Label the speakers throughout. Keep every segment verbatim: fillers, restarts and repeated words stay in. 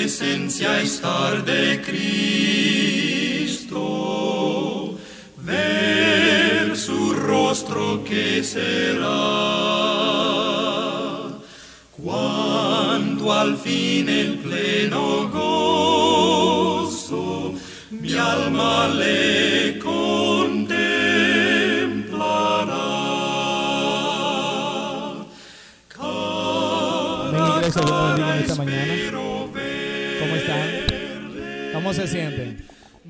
Speaker 1: presencia estar de Cristo, ver su rostro que será, cuando al fin en pleno gozo mi alma le contemplará.
Speaker 2: Amén, iglesia, Dios nos bendiga en esta mañana. ¿Cómo están? ¿Cómo se sienten?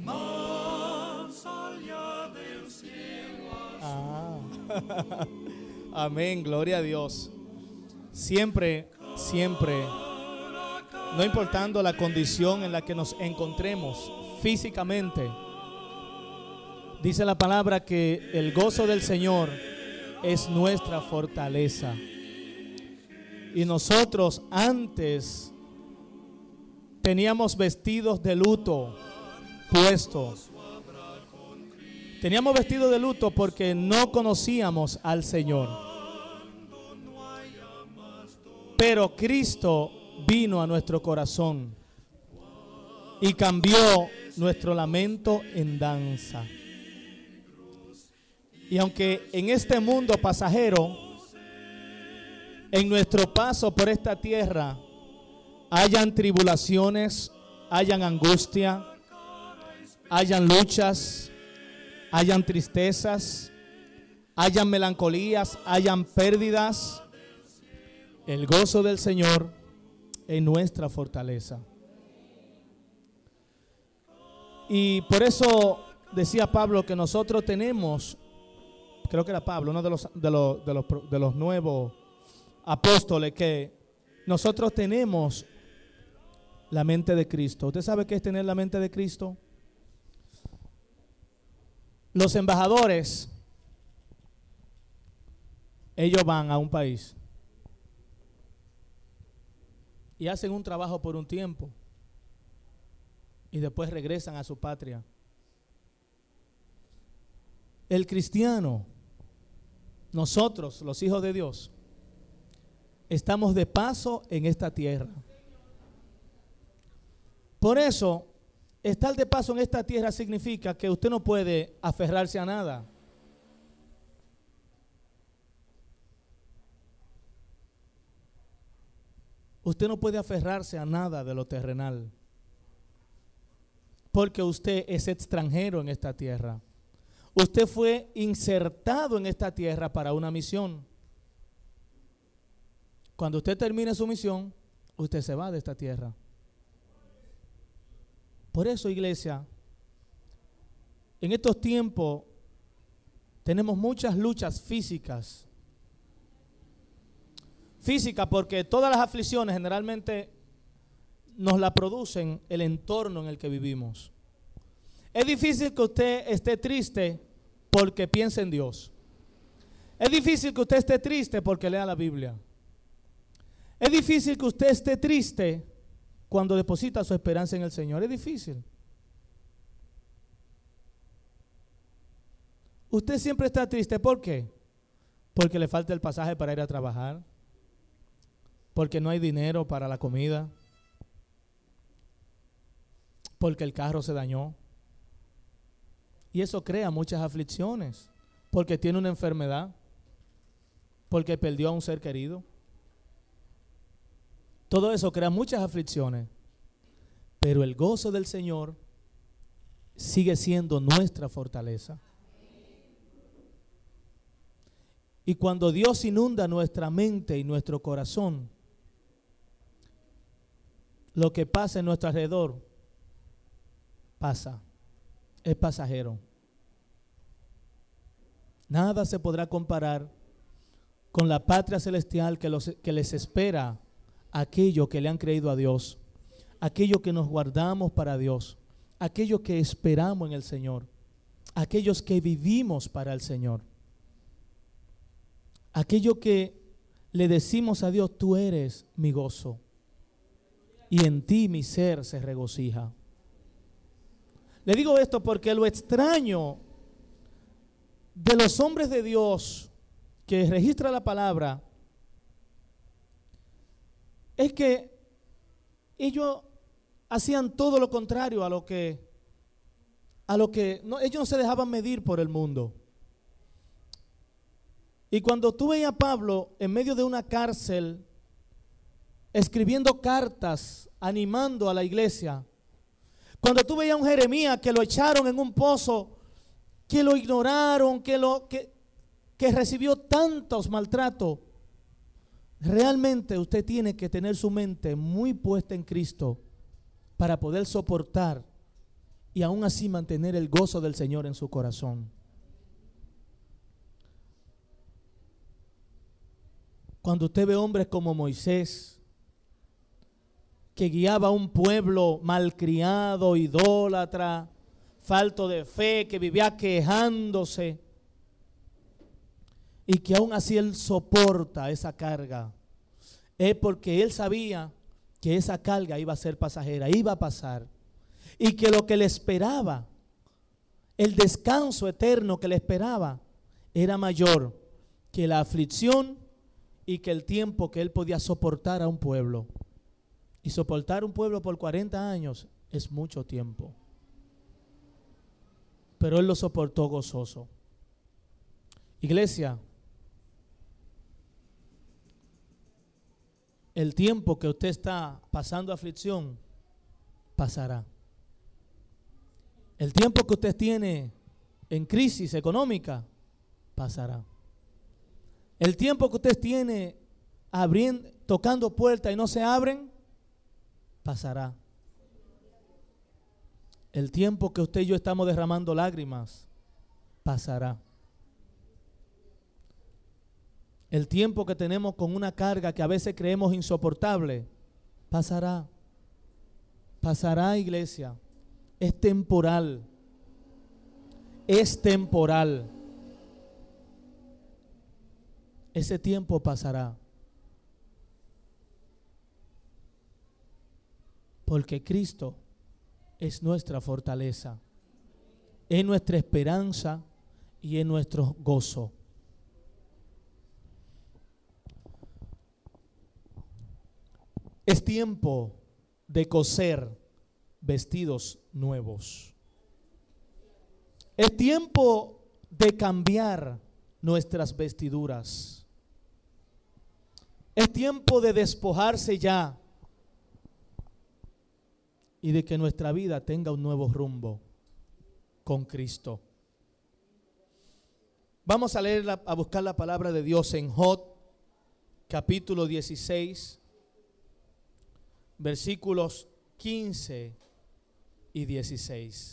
Speaker 2: Ah. Amén, gloria a Dios. Siempre, siempre, no importando la condición en la que nos encontremos físicamente, dice la palabra que el gozo del Señor es nuestra fortaleza. Y nosotros antes teníamos vestidos de luto puestos. Teníamos vestidos de luto porque no conocíamos al Señor. Pero Cristo vino a nuestro corazón y cambió nuestro lamento en danza. Y aunque en este mundo pasajero, en nuestro paso por esta tierra, hayan tribulaciones, hayan angustia, hayan luchas, hayan tristezas, hayan melancolías, hayan pérdidas, el gozo del Señor es nuestra fortaleza. Y por eso decía Pablo que nosotros tenemos, creo que era Pablo, uno de los, de los, de los, de los nuevos apóstoles, que nosotros tenemos la mente de Cristo. ¿Usted sabe qué es tener la mente de Cristo? Los embajadores, ellos van a un país y hacen un trabajo por un tiempo y después regresan a su patria. El cristiano, nosotros, los hijos de Dios, estamos de paso en esta tierra. Por eso, estar de paso en esta tierra significa que usted no puede aferrarse a nada. Usted no puede aferrarse a nada de lo terrenal, porque usted es extranjero en esta tierra. Usted fue insertado en esta tierra para una misión. Cuando usted termine su misión, usted se va de esta tierra. Por eso, iglesia, en estos tiempos tenemos muchas luchas físicas. Física porque todas las aflicciones generalmente nos la producen el entorno en el que vivimos. Es difícil que usted esté triste porque piense en Dios. Es difícil que usted esté triste porque lea la Biblia. Es difícil que usted esté triste cuando deposita su esperanza en el Señor. Es difícil. Usted siempre está triste. ¿Por qué? Porque le falta el pasaje para ir a trabajar. Porque no hay dinero para la comida. Porque el carro se dañó. Y eso crea muchas aflicciones. Porque tiene una enfermedad. Porque perdió a un ser querido. Todo eso crea muchas aflicciones. Pero el gozo del Señor sigue siendo nuestra fortaleza. Y cuando Dios inunda nuestra mente y nuestro corazón, lo que pasa en nuestro alrededor pasa, es pasajero. Nada se podrá comparar con la patria celestial que, los, que les espera a aquellos que le han creído a Dios, aquellos que nos guardamos para Dios, aquellos que esperamos en el Señor, aquellos que vivimos para el Señor, aquellos que le decimos a Dios: tú eres mi gozo y en ti mi ser se regocija. Le digo esto porque lo extraño de los hombres de Dios que registra la palabra es que ellos hacían todo lo contrario a lo que, a lo que no, ellos no se dejaban medir por el mundo. Y cuando tú veías a Pablo en medio de una cárcel, escribiendo cartas, animando a la iglesia, cuando tú veías a un Jeremías que lo echaron en un pozo, que lo ignoraron, que, lo, que, que recibió tantos maltratos, realmente usted tiene que tener su mente muy puesta en Cristo para poder soportar y aún así mantener el gozo del Señor en su corazón. Cuando usted ve hombres como Moisés, que guiaba a un pueblo malcriado, idólatra, falto de fe, que vivía quejándose, y que aún así él soporta esa carga, es porque él sabía que esa carga iba a ser pasajera, iba a pasar, y que lo que le esperaba, el descanso eterno que le esperaba, era mayor que la aflicción y que el tiempo que él podía soportar a un pueblo. Y soportar un pueblo por cuarenta años es mucho tiempo. Pero él lo soportó gozoso. Iglesia, el tiempo que usted está pasando aflicción pasará. El tiempo que usted tiene en crisis económica pasará. El tiempo que usted tiene abriendo, tocando puertas y no se abren, pasará. El tiempo que usted y yo estamos derramando lágrimas, pasará. El tiempo que tenemos con una carga que a veces creemos insoportable, pasará. Pasará, iglesia. Es temporal. Es temporal. Ese tiempo pasará. Porque Cristo es nuestra fortaleza, es nuestra esperanza y es nuestro gozo. Es tiempo de coser vestidos nuevos. Es tiempo de cambiar nuestras vestiduras. Es tiempo de despojarse ya y de que nuestra vida tenga un nuevo rumbo con Cristo. Vamos a leer, la, a buscar la palabra de Dios en Job, capítulo dieciséis, versículos quince y dieciséis.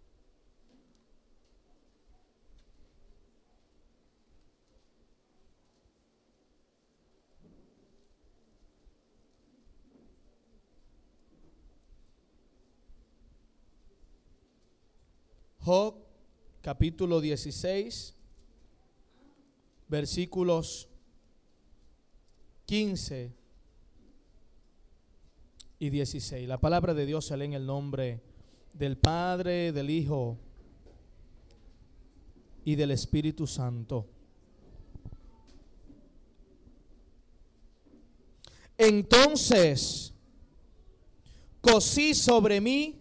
Speaker 2: Job, capítulo dieciséis, versículos quince y dieciséis. La palabra de Dios se lee en el nombre del Padre, del Hijo y del Espíritu Santo. Entonces cosí sobre mí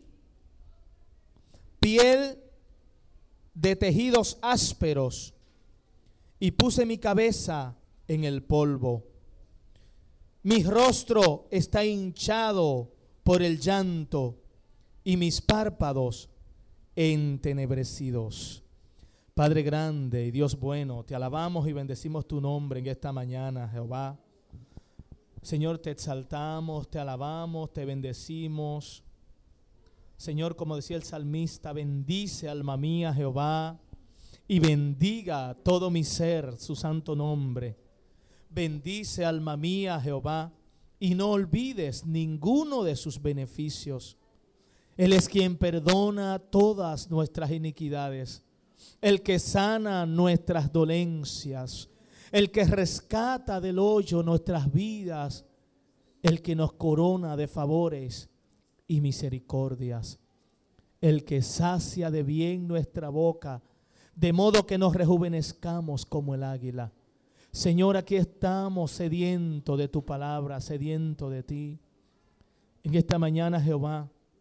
Speaker 2: piel de tejidos ásperos y puse mi cabeza en el polvo. Mi rostro está hinchado por el llanto y mis párpados entenebrecidos. Padre grande y Dios bueno, te alabamos y bendecimos tu nombre en esta mañana, Jehová. Señor, te exaltamos, te alabamos, te bendecimos. Señor, como decía el salmista, bendice alma mía Jehová y bendiga todo mi ser su santo nombre. Bendice alma mía Jehová y no olvides ninguno de sus beneficios. Él es quien perdona todas nuestras iniquidades, el que sana nuestras dolencias, el que rescata del hoyo nuestras vidas, el que nos corona de favores y misericordias, el que sacia de bien nuestra boca, de modo que nos rejuvenezcamos como el águila. Señor, aquí estamos sediento de tu palabra, sediento de ti. En esta mañana, Jehová,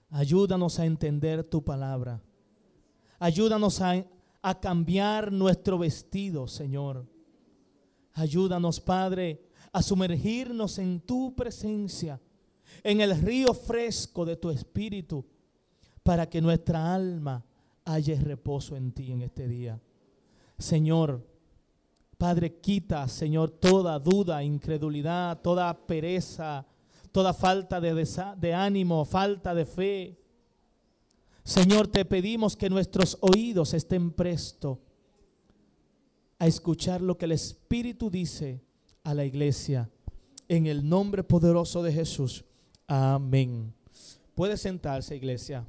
Speaker 2: Ayúdanos a entender tu palabra. Ayúdanos a, a cambiar nuestro vestido, Señor. Ayúdanos, Padre, a sumergirnos en tu presencia, en el río fresco de tu Espíritu, para que nuestra alma halle reposo en ti en este día. Señor, Padre, quita, Señor, toda duda, incredulidad, toda pereza, toda falta de, de ánimo, falta de fe. Señor, te pedimos que nuestros oídos estén prestos a escuchar lo que el Espíritu dice a la iglesia. En el nombre poderoso de Jesús. Amén. Puede sentarse, iglesia.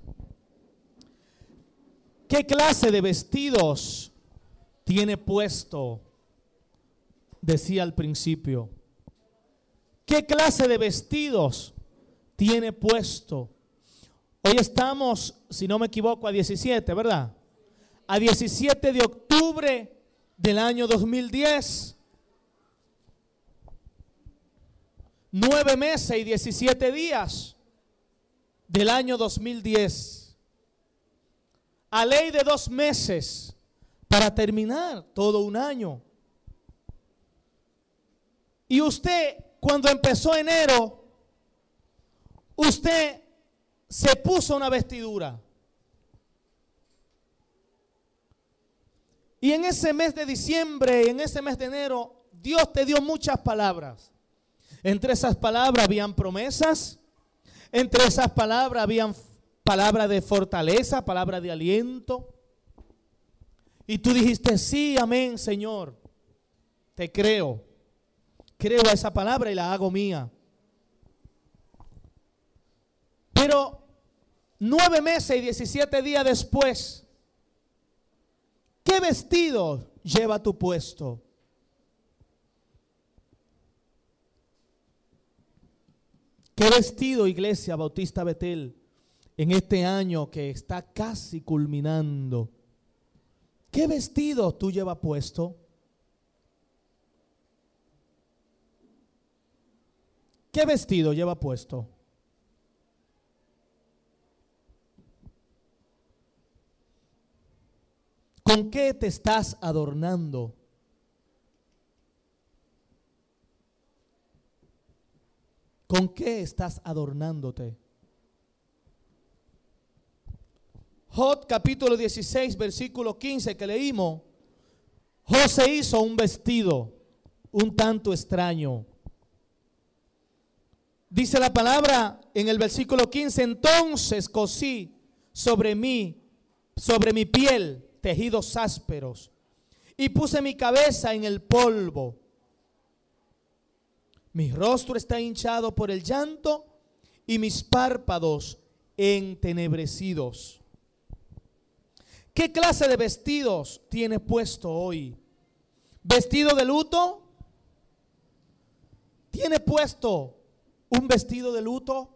Speaker 2: ¿Qué clase de vestidos tiene puesto? Decía al principio. ¿Qué clase de vestidos tiene puesto? Hoy estamos, si no me equivoco, a diecisiete, ¿verdad? A diecisiete de octubre del año dos mil diez. Nueve meses y diecisiete días del año dos mil diez. A ley de dos meses para terminar todo un año. Y usted, cuando empezó enero, usted se puso una vestidura. Y en ese mes de diciembre, en ese mes de enero, Dios te dio muchas palabras. Entre esas palabras habían promesas. Entre esas palabras habían palabras de fortaleza, palabras de aliento. Y tú dijiste, sí, amén, Señor. Te creo. Creo a esa palabra y la hago mía. Pero nueve meses y diecisiete días después, ¿qué vestido lleva tu puesto? ¿Qué vestido, Iglesia Bautista Betel, en este año que está casi culminando? ¿Qué vestido tú llevas puesto? ¿Qué vestido lleva puesto? ¿Con qué te estás adornando? ¿Con qué estás adornándote? Job capítulo dieciséis, versículo quince que leímos. José hizo un vestido un tanto extraño. Dice la palabra en el versículo quince, entonces cosí sobre mí, sobre mi piel, tejidos ásperos, y puse mi cabeza en el polvo. Mi rostro está hinchado por el llanto y mis párpados entenebrecidos. ¿Qué clase de vestidos tiene puesto hoy? ¿Vestido de luto? ¿Tiene puesto un vestido de luto?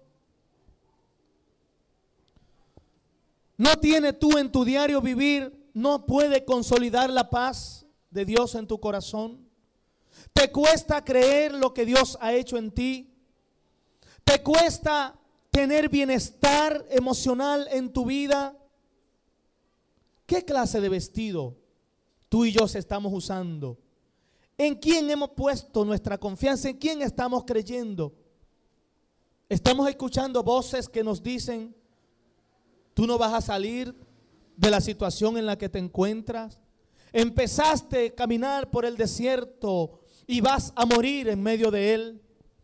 Speaker 2: ¿No tiene tú en tu diario vivir, no puede consolidar la paz de Dios en tu corazón? ¿Te cuesta creer lo que Dios ha hecho en ti? ¿Te cuesta tener bienestar emocional en tu vida? ¿Qué clase de vestido tú y yo estamos usando? ¿En quién hemos puesto nuestra confianza? ¿En quién estamos creyendo? Estamos escuchando voces que nos dicen, tú no vas a salir de la situación en la que te encuentras. Empezaste a caminar por el desierto y vas a morir en medio de él.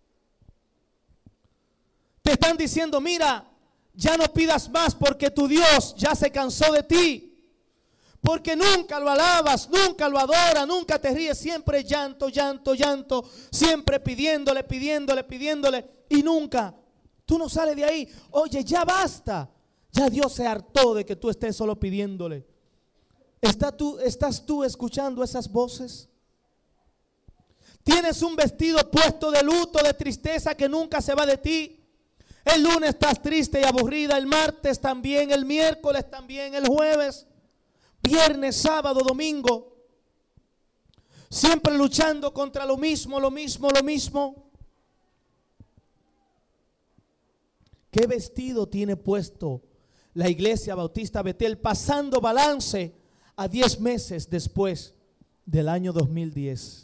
Speaker 2: Te están diciendo, mira, ya no pidas más porque tu Dios ya se cansó de ti. Porque nunca lo alabas, nunca lo adoras, nunca te ríes, siempre llanto, llanto, llanto, siempre pidiéndole, pidiéndole, pidiéndole y nunca, tú no sales de ahí. Oye, ya basta, ya Dios se hartó de que tú estés solo pidiéndole. ¿Está tú, ¿Estás tú escuchando esas voces? Tienes un vestido puesto de luto, de tristeza que nunca se va de ti. El lunes estás triste y aburrida, el martes también, el miércoles también, el jueves, viernes, sábado, domingo, siempre luchando contra lo mismo, lo mismo, lo mismo. ¿Qué vestido tiene puesto la Iglesia Bautista Betel pasando balance a diez meses después del año dos mil diez?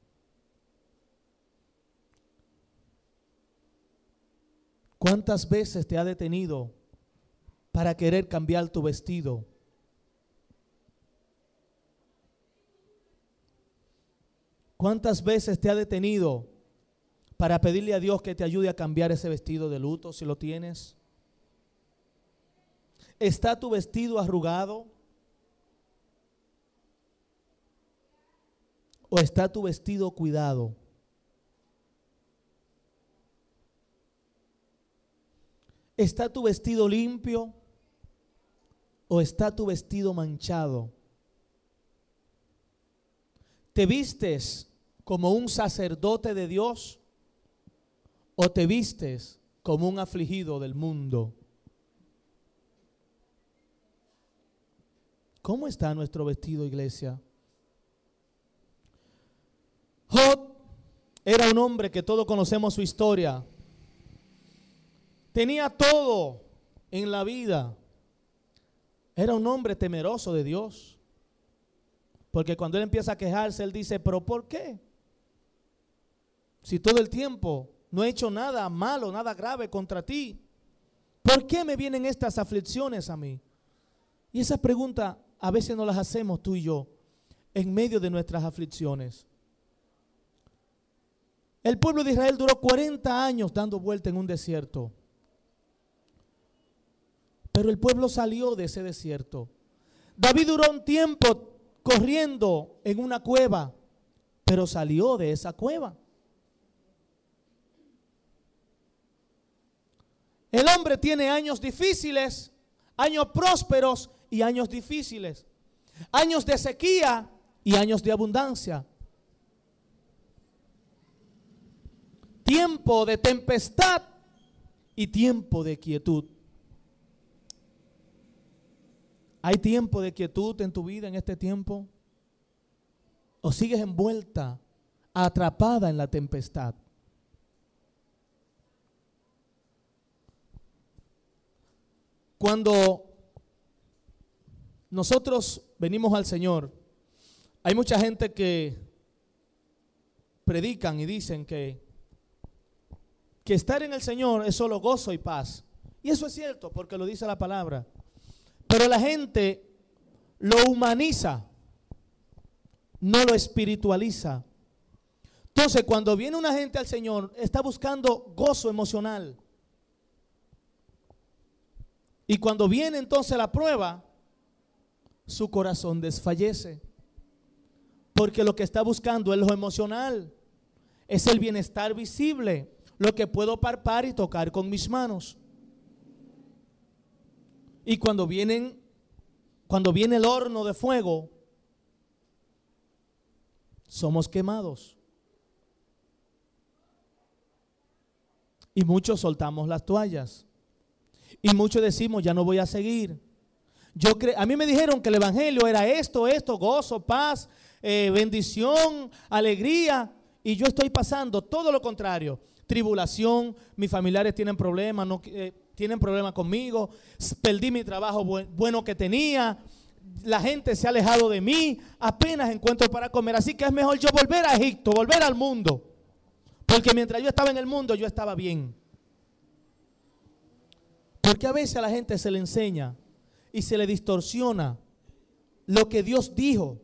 Speaker 2: ¿Cuántas veces te ha detenido para querer cambiar tu vestido? ¿Cuántas veces te ha detenido para pedirle a Dios que te ayude a cambiar ese vestido de luto si lo tienes? ¿Está tu vestido arrugado? ¿O está tu vestido cuidado? ¿Está tu vestido limpio o está tu vestido manchado? ¿Te vistes como un sacerdote de Dios o te vistes como un afligido del mundo? ¿Cómo está nuestro vestido, iglesia? Job era un hombre que todos conocemos su historia. Tenía todo en la vida. Era un hombre temeroso de Dios. Porque cuando él empieza a quejarse, él dice, ¿pero por qué? Si todo el tiempo no he hecho nada malo, nada grave contra ti, ¿por qué me vienen estas aflicciones a mí? Y esa pregunta a veces nos las hacemos tú y yo en medio de nuestras aflicciones. El pueblo de Israel duró cuarenta años dando vuelta en un desierto. Pero el pueblo salió de ese desierto. David duró un tiempo corriendo en una cueva, pero salió de esa cueva. El hombre tiene años difíciles, años prósperos y años difíciles, años de sequía y años de abundancia, tiempo de tempestad y tiempo de quietud. ¿Hay tiempo de quietud en tu vida en este tiempo? ¿O sigues envuelta, atrapada en la tempestad? Cuando nosotros venimos al Señor, hay mucha gente que predican y dicen que, que estar en el Señor es solo gozo y paz. Y eso es cierto porque lo dice la palabra. Pero la gente lo humaniza, no lo espiritualiza. Entonces, cuando viene una gente al Señor, está buscando gozo emocional. Y cuando viene entonces la prueba, su corazón desfallece. Porque lo que está buscando es lo emocional, es el bienestar visible, lo que puedo palpar y tocar con mis manos. Y cuando vienen, cuando viene el horno de fuego, somos quemados. Y muchos soltamos las toallas. Y muchos decimos, ya no voy a seguir. Yo cre- a mí me dijeron que el evangelio era esto, esto, gozo, paz, eh, bendición, alegría. Y yo estoy pasando todo lo contrario. Tribulación, mis familiares tienen problemas, no, eh, tienen problemas conmigo, perdí mi trabajo bu- bueno que tenía, la gente se ha alejado de mí, apenas encuentro para comer, así que es mejor yo volver a Egipto, volver al mundo, porque mientras yo estaba en el mundo yo estaba bien. Porque a veces a la gente se le enseña y se le distorsiona lo que Dios dijo.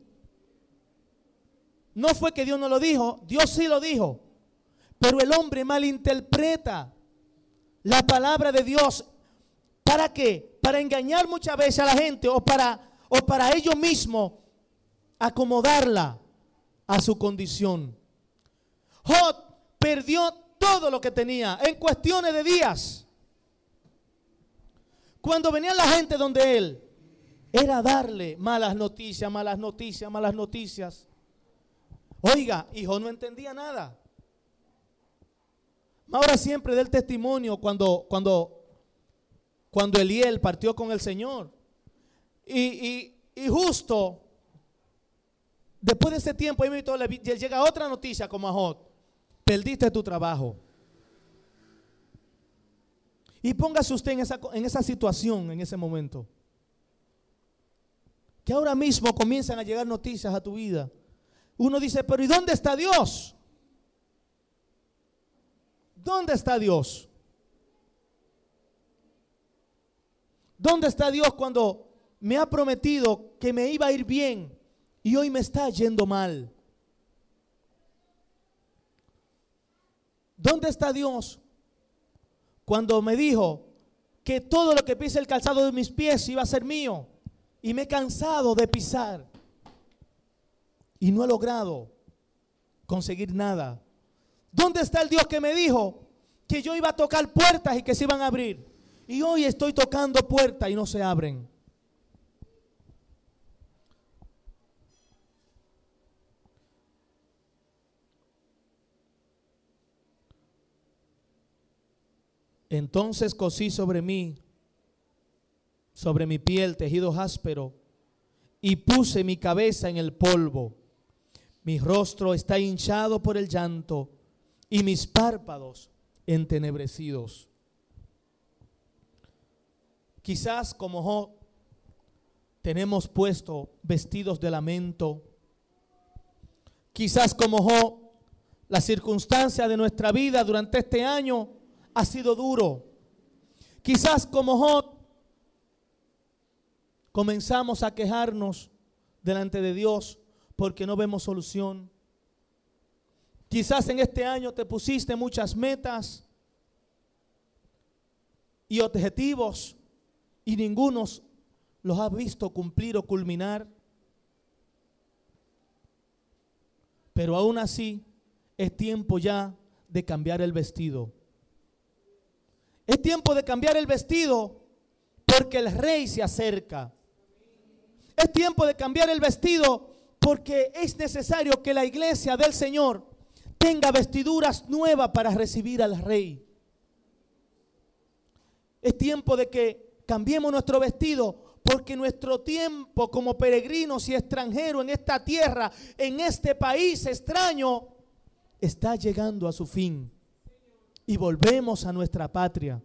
Speaker 2: No fue que Dios no lo dijo, Dios sí lo dijo, pero el hombre malinterpreta la palabra de Dios. ¿Para qué? Para engañar muchas veces a la gente o para, o para ellos mismos acomodarla a su condición. Job perdió todo lo que tenía en cuestiones de días. Cuando venía la gente donde él, era darle malas noticias, malas noticias, malas noticias. Oiga, y Job no entendía nada. Ahora siempre da el testimonio cuando, cuando, cuando Eliel partió con el Señor. Y, y, y justo después de ese tiempo, ahí le llega otra noticia como a Job: perdiste tu trabajo. Y póngase usted en esa, en esa situación, en ese momento. Que ahora mismo comienzan a llegar noticias a tu vida. Uno dice, pero ¿y dónde está Dios? ¿Dónde está Dios? ¿Dónde está Dios cuando me ha prometido que me iba a ir bien y hoy me está yendo mal? ¿Dónde está Dios cuando me dijo que todo lo que pise el calzado de mis pies iba a ser mío? Y me he cansado de pisar y no he logrado conseguir nada. ¿Dónde está el Dios que me dijo que yo iba a tocar puertas y que se iban a abrir? Y hoy estoy tocando puertas y no se abren. Entonces cosí sobre mí, sobre mi piel, tejido áspero, y puse mi cabeza en el polvo. Mi rostro está hinchado por el llanto y mis párpados entenebrecidos. Quizás como Job tenemos puesto vestidos de lamento. Quizás como Job la circunstancia de nuestra vida durante este año ha sido duro. Quizás como Job comenzamos a quejarnos delante de Dios porque no vemos solución. Quizás en este año te pusiste muchas metas y objetivos y ninguno los has visto cumplir o culminar. Pero aún así es tiempo ya de cambiar el vestido. Es tiempo de cambiar el vestido porque el rey se acerca. Es tiempo de cambiar el vestido porque es necesario que la iglesia del Señor tenga vestiduras nuevas para recibir al rey. Es tiempo de que cambiemos nuestro vestido porque nuestro tiempo como peregrinos y extranjeros en esta tierra, en este país extraño, está llegando a su fin. Y volvemos a nuestra patria.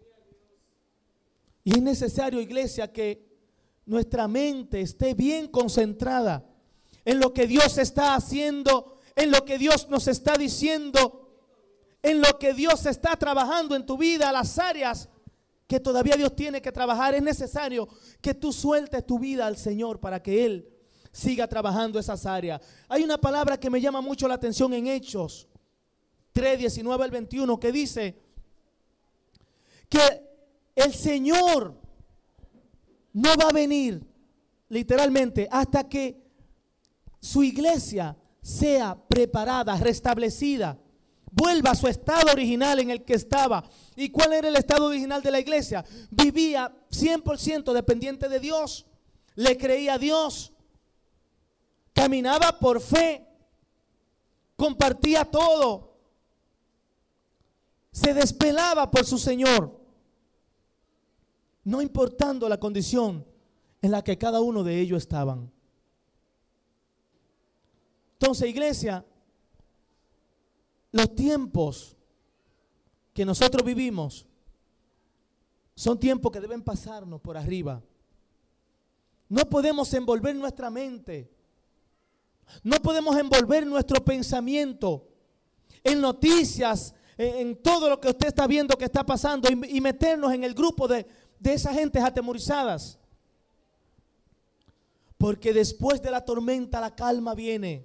Speaker 2: Y es necesario, iglesia, que nuestra mente esté bien concentrada en lo que Dios está haciendo, en lo que Dios nos está diciendo, en lo que Dios está trabajando en tu vida, las áreas que todavía Dios tiene que trabajar. Es necesario que tú sueltes tu vida al Señor para que Él siga trabajando esas áreas. Hay una palabra que me llama mucho la atención en Hechos tres, diecinueve al veintiuno, que dice que el Señor no va a venir literalmente hasta que su iglesia sea preparada, restablecida, vuelva a su estado original en el que estaba. ¿Y cuál era el estado original de la iglesia? Vivía cien por ciento dependiente de Dios, le creía a Dios, caminaba por fe, compartía todo, se despelaba por su Señor, no importando la condición en la que cada uno de ellos estaban. Entonces, iglesia, los tiempos que nosotros vivimos son tiempos que deben pasarnos por arriba. No podemos envolver nuestra mente, no podemos envolver nuestro pensamiento en noticias, en, en todo lo que usted está viendo que está pasando y, y meternos en el grupo de, de esas gentes atemorizadas. Porque después de la tormenta la calma viene.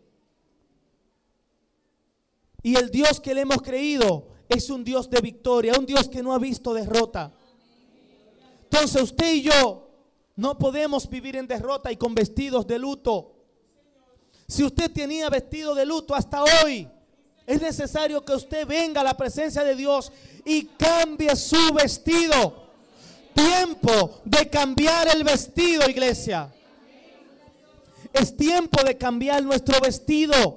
Speaker 2: Y el Dios que le hemos creído es un Dios de victoria, un Dios que no ha visto derrota. Entonces usted y yo no podemos vivir en derrota y con vestidos de luto. Si usted tenía vestido de luto hasta hoy, es necesario que usted venga a la presencia de Dios y cambie su vestido. Tiempo de cambiar el vestido, iglesia. Es tiempo de cambiar nuestro vestido.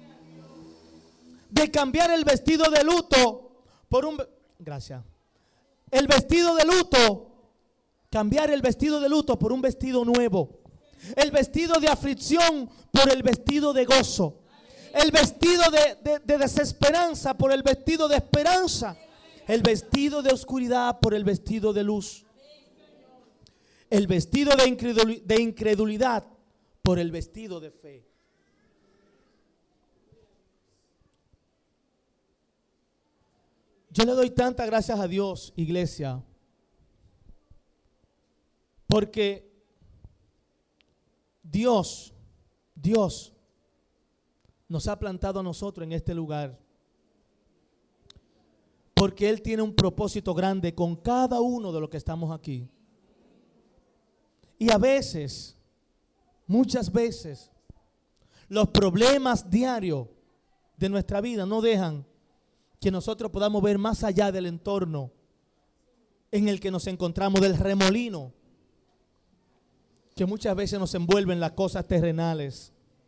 Speaker 2: De cambiar el vestido de luto por un... Gracias. El vestido de luto, cambiar el vestido de luto por un vestido nuevo. El vestido de aflicción por el vestido de gozo. El vestido de, de, de desesperanza por el vestido de esperanza. El vestido de oscuridad por el vestido de luz. El vestido de incredul- de incredulidad por el vestido de fe. Yo le doy tantas gracias a Dios, iglesia, porque Dios, Dios nos ha plantado a nosotros en este lugar. Porque Él tiene un propósito grande con cada uno de los que estamos aquí. Y a veces, muchas veces, los problemas diarios de nuestra vida no dejan que nosotros podamos ver más allá del entorno en el que nos encontramos, del remolino que muchas veces nos envuelven las cosas terrenales.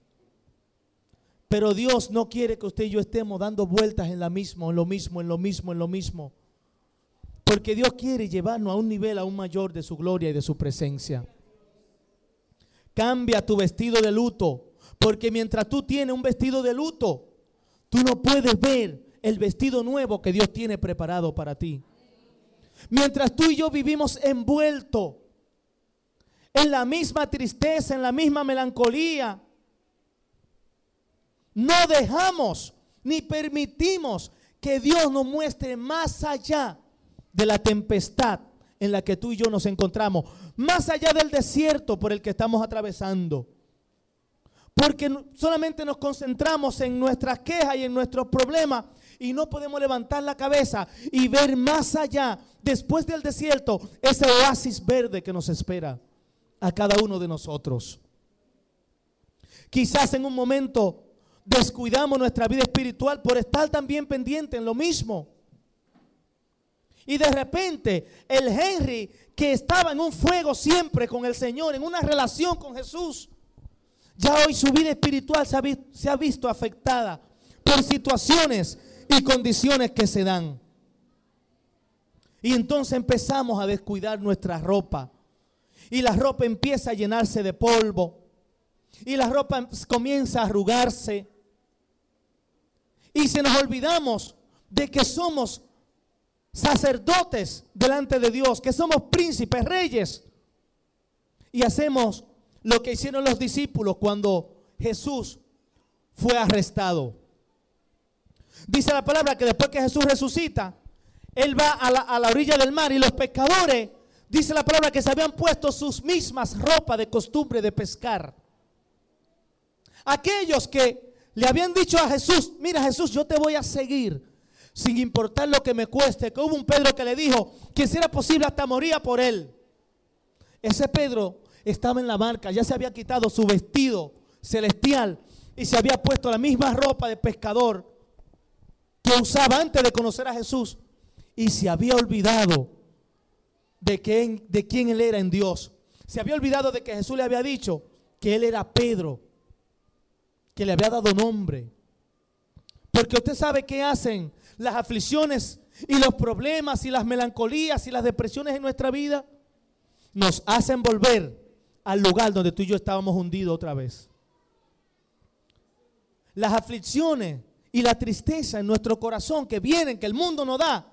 Speaker 2: Pero Dios no quiere que usted y yo estemos dando vueltas en la misma, en lo mismo, en lo mismo, en lo mismo. Porque Dios quiere llevarnos a un nivel aún mayor de su gloria y de su presencia. Cambia tu vestido de luto, porque mientras tú tienes un vestido de luto, tú no puedes ver el vestido nuevo que Dios tiene preparado para ti. Mientras tú y yo vivimos envueltos en la misma tristeza, en la misma melancolía, no dejamos ni permitimos que Dios nos muestre más allá de la tempestad en la que tú y yo nos encontramos, más allá del desierto por el que estamos atravesando. Porque solamente nos concentramos en nuestras quejas y en nuestros problemas y no podemos levantar la cabeza y ver más allá, después del desierto, ese oasis verde que nos espera a cada uno de nosotros. Quizás en un momento descuidamos nuestra vida espiritual por estar también pendiente en lo mismo. Y de repente el Henry, que estaba en un fuego siempre con el Señor, en una relación con Jesús, ya hoy su vida espiritual se ha, visto, se ha visto afectada por situaciones y condiciones que se dan. Y entonces empezamos a descuidar nuestra ropa. Y la ropa empieza a llenarse de polvo. Y la ropa comienza a arrugarse. Y se nos olvidamos de que somos sacerdotes delante de Dios, que somos príncipes, reyes. Y hacemos lo que hicieron los discípulos cuando Jesús fue arrestado. Dice la palabra que después que Jesús resucita, Él va a la, a la orilla del mar y los pescadores, dice la palabra que se habían puesto sus mismas ropas de costumbre de pescar. Aquellos que le habían dicho a Jesús, mira Jesús, yo te voy a seguir sin importar lo que me cueste. Que hubo un Pedro que le dijo que si era posible hasta moría por él. Ese Pedro estaba en la barca, ya se había quitado su vestido celestial y se había puesto la misma ropa de pescador que usaba antes de conocer a Jesús, y se había olvidado de, que, de quién él era en Dios. Se había olvidado de que Jesús le había dicho que él era Pedro, que le había dado nombre. Porque usted sabe qué hacen las aflicciones y los problemas y las melancolías y las depresiones en nuestra vida. Nos hacen volver al lugar donde tú y yo estábamos hundidos otra vez. Las aflicciones y la tristeza en nuestro corazón que vienen, que el mundo nos da,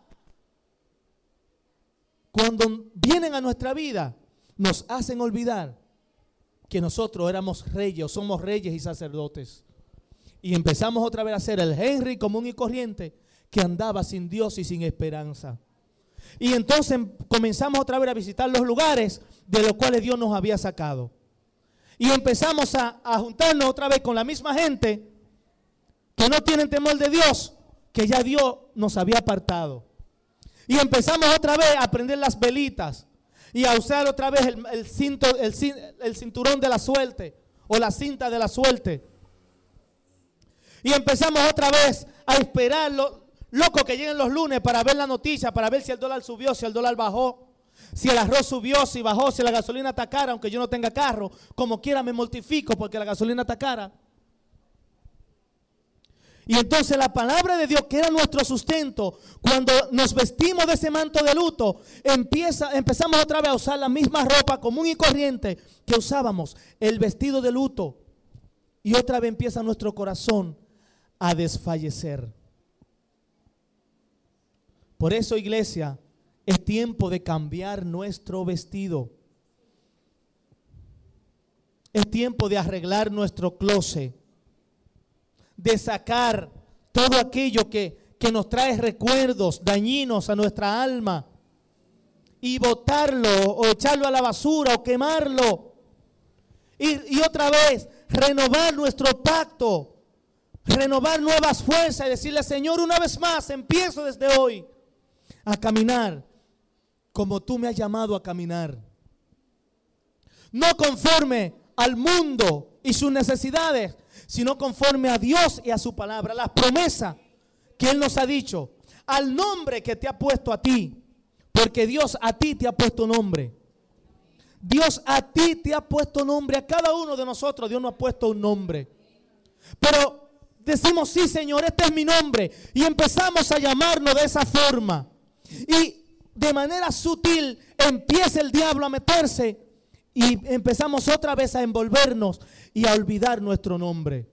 Speaker 2: cuando vienen a nuestra vida, nos hacen olvidar que nosotros éramos reyes, o somos reyes y sacerdotes. Y empezamos otra vez a ser el Henry común y corriente que andaba sin Dios y sin esperanza. Y entonces comenzamos otra vez a visitar los lugares de los cuales Dios nos había sacado. Y empezamos a, a juntarnos otra vez con la misma gente que no tienen temor de Dios, que ya Dios nos había apartado. Y empezamos otra vez a prender las velitas y a usar otra vez el, el, cinto, el, el cinturón de la suerte o la cinta de la suerte. Y empezamos otra vez a esperar lo, loco que lleguen los lunes para ver la noticia, para ver si el dólar subió, si el dólar bajó, si el arroz subió, si bajó, si la gasolina está cara, aunque yo no tenga carro, como quiera me mortifico porque la gasolina está cara. Y entonces la palabra de Dios, que era nuestro sustento, cuando nos vestimos de ese manto de luto, empieza, empezamos otra vez a usar la misma ropa común y corriente que usábamos, el vestido de luto. Y otra vez empieza nuestro corazón a desfallecer. Por eso, iglesia, es tiempo de cambiar nuestro vestido. Es tiempo de arreglar nuestro closet, de sacar todo aquello que, que nos trae recuerdos dañinos a nuestra alma y botarlo o echarlo a la basura o quemarlo. Y, y otra vez renovar nuestro pacto, renovar nuevas fuerzas y decirle: Señor, una vez más empiezo desde hoy a caminar como tú me has llamado a caminar. No conforme al mundo y sus necesidades, sino conforme a Dios y a su palabra, las promesas que Él nos ha dicho, al nombre que te ha puesto a ti, porque Dios a ti te ha puesto nombre. Dios a ti te ha puesto nombre, a cada uno de nosotros Dios nos ha puesto un nombre. Pero decimos: sí, Señor, este es mi nombre, y empezamos a llamarnos de esa forma. Y de manera sutil empieza el diablo a meterse y empezamos otra vez a envolvernos y a olvidar nuestro nombre.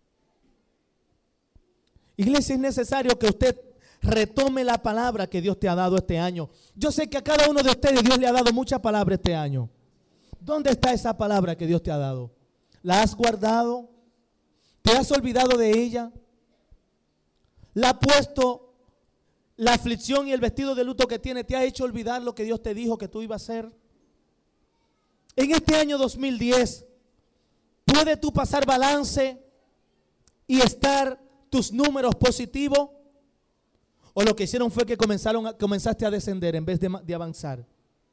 Speaker 2: Iglesia, es necesario que usted retome la palabra que Dios te ha dado este año. Yo sé que a cada uno de ustedes Dios le ha dado mucha palabra este año. ¿Dónde está esa palabra que Dios te ha dado? ¿La has guardado? ¿Te has olvidado de ella? ¿La ha puesto la aflicción y el vestido de luto que tiene? ¿Te ha hecho olvidar lo que Dios te dijo que tú ibas a hacer? En este año dos mil diez, ¿puedes tú pasar balance y estar tus números positivos? ¿O lo que hicieron fue que comenzaron a, comenzaste a descender en vez de, de avanzar?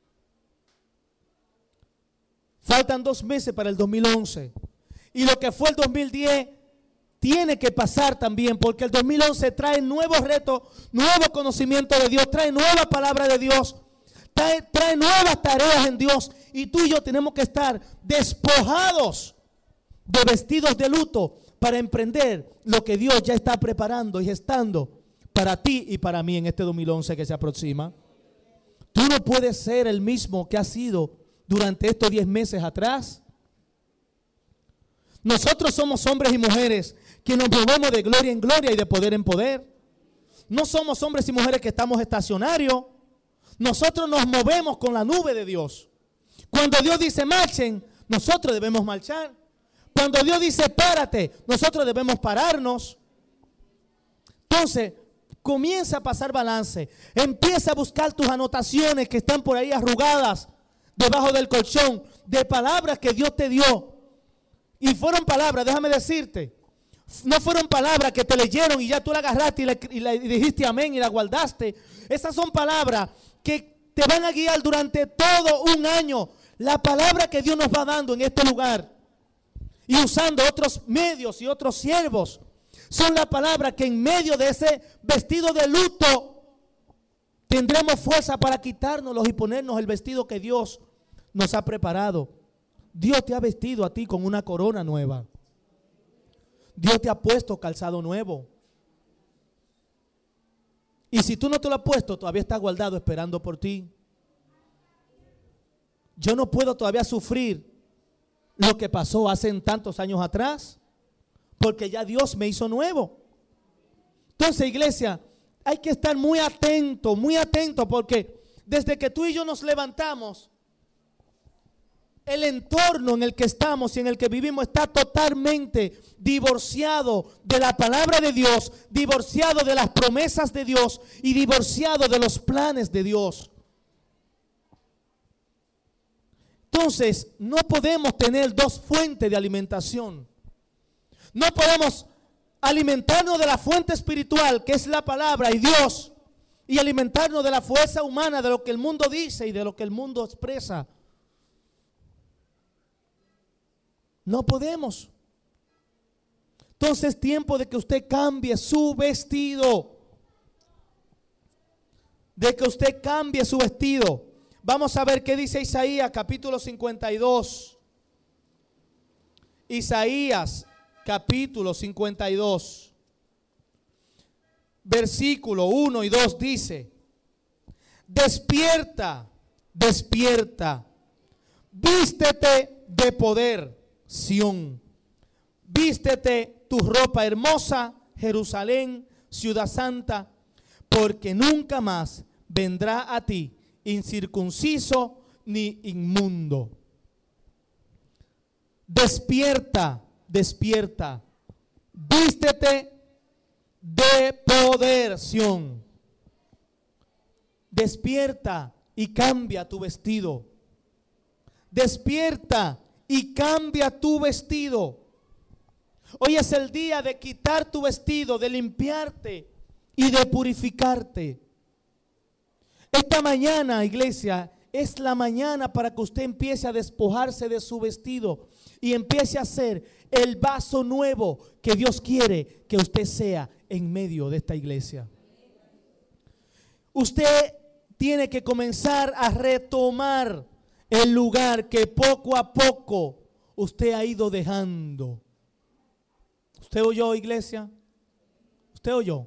Speaker 2: Faltan dos meses para el dos mil once. Y lo que fue el dos mil diez tiene que pasar también, porque el dos mil once trae nuevos retos, nuevo conocimiento de Dios, trae nueva palabra de Dios, trae, trae nuevas tareas en Dios. Y tú y yo tenemos que estar despojados de vestidos de luto para emprender lo que Dios ya está preparando y gestando para ti y para mí en este dos mil once que se aproxima. Tú no puedes ser el mismo que has sido durante estos diez meses atrás. Nosotros somos hombres y mujeres que nos movemos de gloria en gloria y de poder en poder. No somos hombres y mujeres que estamos estacionarios. Nosotros nos movemos con la nube de Dios. Cuando Dios dice marchen, nosotros debemos marchar. Cuando Dios dice párate, nosotros debemos pararnos. Entonces, comienza a pasar balance. Empieza a buscar tus anotaciones que están por ahí arrugadas debajo del colchón, de palabras que Dios te dio. Y fueron palabras, déjame decirte, no fueron palabras que te leyeron y ya tú la agarraste y, la, y, la, y dijiste amén y la guardaste. Esas son palabras que te van a guiar durante todo un año. La palabra que Dios nos va dando en este lugar y usando otros medios y otros siervos, son la palabra que en medio de ese vestido de luto tendremos fuerza para quitárnoslos y ponernos el vestido que Dios nos ha preparado. Dios te ha vestido a ti con una corona nueva. Dios te ha puesto calzado nuevo. Y si tú no te lo has puesto, todavía está guardado esperando por ti. Yo no puedo todavía sufrir lo que pasó hace tantos años atrás, porque ya Dios me hizo nuevo. Entonces, iglesia, hay que estar muy atento, muy atento, porque desde que tú y yo nos levantamos, el entorno en el que estamos y en el que vivimos está totalmente divorciado de la palabra de Dios, divorciado de las promesas de Dios y divorciado de los planes de Dios. Entonces, no podemos tener dos fuentes de alimentación. No podemos alimentarnos de la fuente espiritual, que es la palabra y Dios, y alimentarnos de la fuerza humana, de lo que el mundo dice y de lo que el mundo expresa. No podemos. Entonces es tiempo de que usted cambie su vestido. De que usted cambie su vestido. Vamos a ver qué dice Isaías capítulo cincuenta y dos. Isaías capítulo cincuenta y dos. Versículo uno y dos dice: despierta, despierta, vístete de poder, Sión, vístete tu ropa hermosa, Jerusalén, ciudad santa, porque nunca más vendrá a ti incircunciso ni inmundo. Despierta, despierta, vístete de poder, Sión. Despierta y cambia tu vestido. Despierta y cambia tu vestido. Hoy es el día de quitar tu vestido, de limpiarte y de purificarte. Esta mañana, iglesia, es la mañana para que usted empiece a despojarse de su vestido y empiece a ser el vaso nuevo que Dios quiere que usted sea en medio de esta iglesia. Usted tiene que comenzar a retomar el lugar que poco a poco usted ha ido dejando. ¿Usted oyó, iglesia? ¿Usted oyó?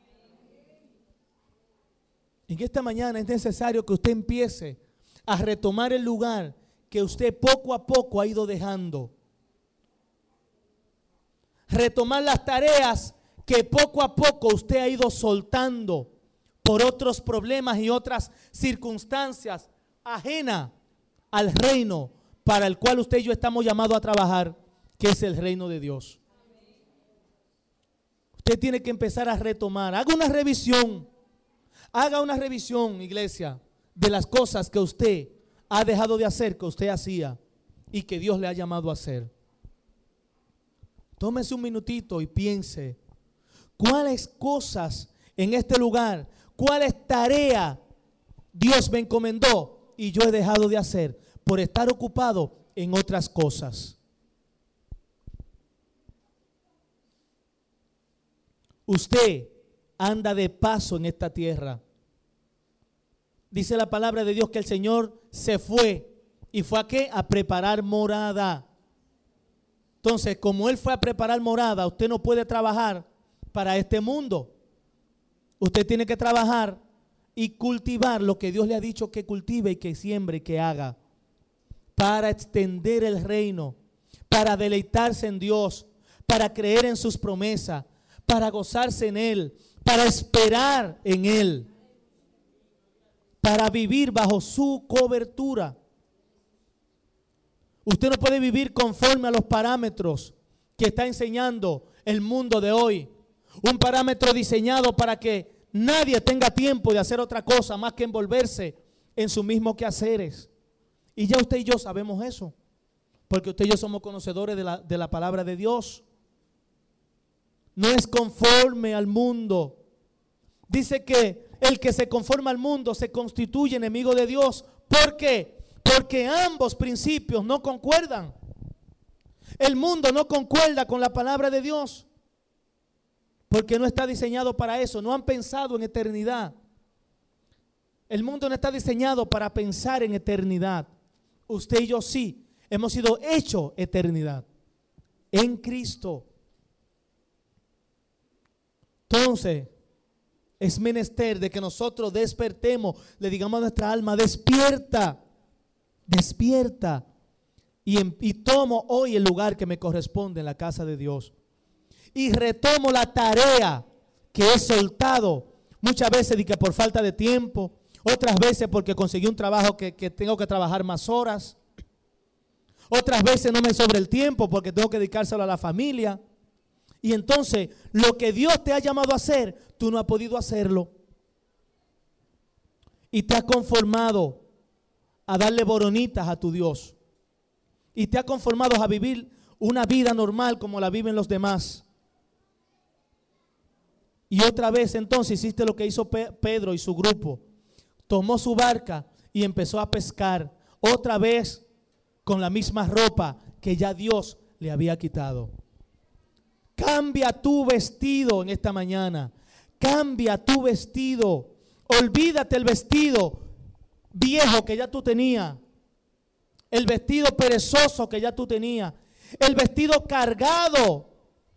Speaker 2: En esta mañana es necesario que usted empiece a retomar el lugar que usted poco a poco ha ido dejando. Retomar las tareas que poco a poco usted ha ido soltando por otros problemas y otras circunstancias ajenas al reino para el cual usted y yo estamos llamados a trabajar, que es el reino de Dios. Usted tiene que empezar a retomar. Haga una revisión. Haga una revisión, iglesia, de las cosas que usted ha dejado de hacer, que usted hacía y que Dios le ha llamado a hacer. Tómese un minutito y piense, ¿cuáles cosas en este lugar, cuáles tareas Dios me encomendó y yo he dejado de hacer por estar ocupado en otras cosas? Usted anda de paso en esta tierra. Dice la palabra de Dios que el Señor se fue. ¿Y fue a qué? A preparar morada. Entonces, como Él fue a preparar morada, usted no puede trabajar para este mundo. Usted tiene que trabajar y cultivar lo que Dios le ha dicho que cultive y que siembre y que haga. Para extender el reino, para deleitarse en Dios, para creer en sus promesas, para gozarse en Él, para esperar en Él, para vivir bajo su cobertura. Usted no puede vivir conforme a los parámetros que está enseñando el mundo de hoy. Un parámetro diseñado para que nadie tenga tiempo de hacer otra cosa más que envolverse en sus mismos quehaceres. Y ya usted y yo sabemos eso, porque usted y yo somos conocedores de la, de la palabra de Dios. No es conforme al mundo. Dice que el que se conforma al mundo se constituye enemigo de Dios. ¿Por qué? Porque ambos principios no concuerdan. El mundo no concuerda con la palabra de Dios, porque no está diseñado para eso. No han pensado en eternidad. El mundo no está diseñado para pensar en eternidad. Usted y yo sí hemos sido hechos eternidad en Cristo. Entonces, es menester de que nosotros despertemos, le digamos a nuestra alma, despierta, despierta, y, en, y tomo hoy el lugar que me corresponde en la casa de Dios. Y retomo la tarea que he soltado, muchas veces de que por falta de tiempo, otras veces porque conseguí un trabajo que, que tengo que trabajar más horas, otras veces no me sobra el tiempo porque tengo que dedicárselo a la familia. Y entonces, lo que Dios te ha llamado a hacer, tú no has podido hacerlo. Y te has conformado a darle boronitas a tu Dios. Y te has conformado a vivir una vida normal como la viven los demás. Y otra vez entonces hiciste lo que hizo Pedro y su grupo. Tomó su barca y empezó a pescar. Otra vez con la misma ropa que ya Dios le había quitado. Cambia tu vestido en esta mañana. Cambia tu vestido. Olvídate el vestido viejo que ya tú tenías. El vestido perezoso que ya tú tenías. El vestido cargado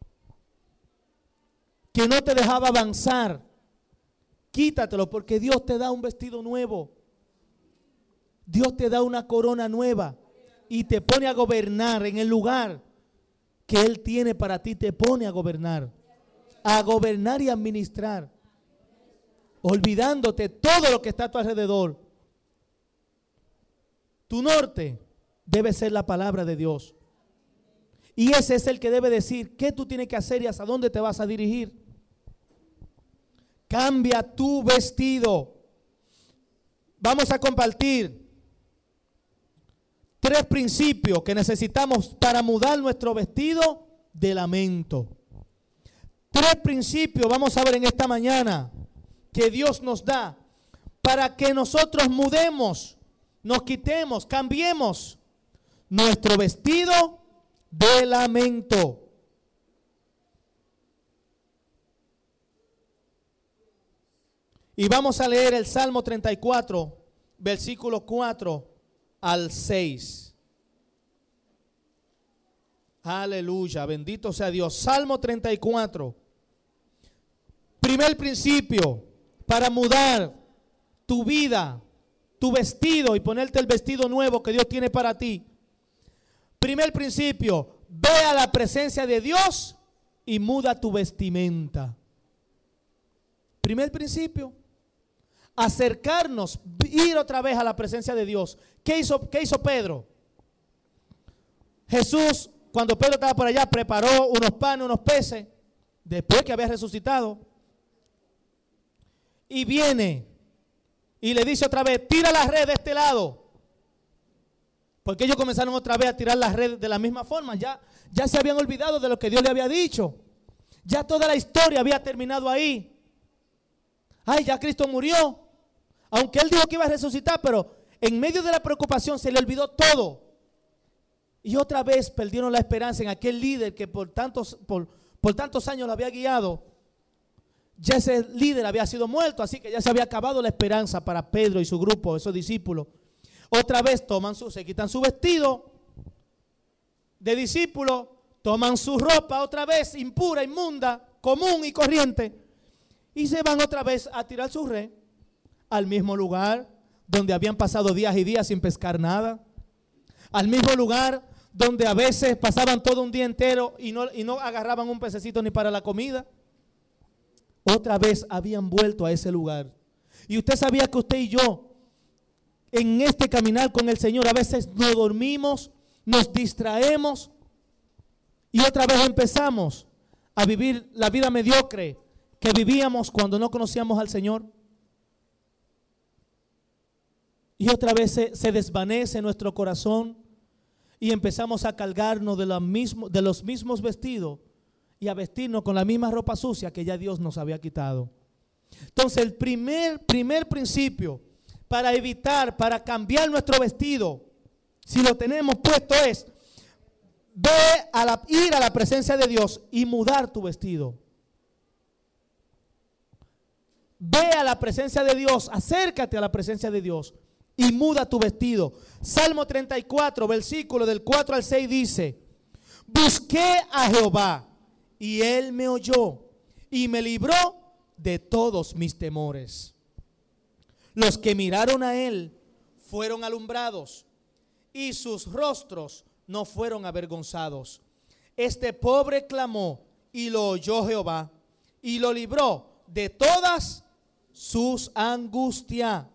Speaker 2: que no te dejaba avanzar. Quítatelo porque Dios te da un vestido nuevo. Dios te da una corona nueva y te pone a gobernar en el lugar que Él tiene para ti. Te pone a gobernar, a gobernar y administrar. olvidándote todo lo que está a tu alrededor. Tu norte debe ser la palabra de Dios. Y ese es el que debe decir qué tú tienes que hacer y hasta dónde te vas a dirigir. Cambia tu vestido. Vamos a compartir tres principios que necesitamos para mudar nuestro vestido de lamento. Tres principios vamos a ver en esta mañana que Dios nos da para que nosotros mudemos, nos quitemos, cambiemos nuestro vestido de lamento. Y vamos a leer el Salmo treinta y cuatro, versículos cuatro al seis. Aleluya, bendito sea Dios. Salmo treinta y cuatro. Primer principio para mudar tu vida, tu vestido y ponerte el vestido nuevo que Dios tiene para ti. Primer principio, ve a la presencia de Dios y muda tu vestimenta. Primer principio, acercarnos, ir otra vez a la presencia de Dios. ¿Qué hizo, qué hizo Pedro? Jesús, cuando Pedro estaba por allá, preparó unos panes, unos peces, después que había resucitado. Y viene y le dice otra vez, tira la red de este lado. Porque ellos comenzaron otra vez a tirar la red de la misma forma. Ya, ya se habían olvidado de lo que Dios le había dicho. Ya toda la historia había terminado ahí. Ay, ya Cristo murió. Aunque Él dijo que iba a resucitar, pero en medio de la preocupación se le olvidó todo. Y otra vez perdieron la esperanza en aquel líder que por tantos, por, por tantos años lo había guiado. Ya ese líder había sido muerto, así que ya se había acabado la esperanza para Pedro y su grupo, esos discípulos. Otra vez toman su, se quitan su vestido de discípulo, toman su ropa otra vez impura, inmunda, común y corriente, y se van otra vez a tirar su red al mismo lugar donde habían pasado días y días sin pescar nada, al mismo lugar donde a veces pasaban todo un día entero y no, y no agarraban un pececito ni para la comida. Otra vez habían vuelto a ese lugar. Y usted sabía que usted y yo, en este caminar con el Señor, a veces no dormimos, nos distraemos y otra vez empezamos a vivir la vida mediocre que vivíamos cuando no conocíamos al Señor. Y otra vez se, se desvanece nuestro corazón y empezamos a cargarnos de, la mismo, de los mismos vestidos y a vestirnos con la misma ropa sucia que ya Dios nos había quitado. Entonces el primer, primer principio para evitar, para cambiar nuestro vestido, si lo tenemos puesto, es ve a la, ir a la presencia de Dios y mudar tu vestido. Ve a la presencia de Dios, acércate a la presencia de Dios y muda tu vestido. Salmo treinta y cuatro, versículo del cuatro al seis dice: busqué a Jehová y Él me oyó y me libró de todos mis temores. Los que miraron a Él fueron alumbrados y sus rostros no fueron avergonzados. Este pobre clamó y lo oyó Jehová y lo libró de todas sus angustias.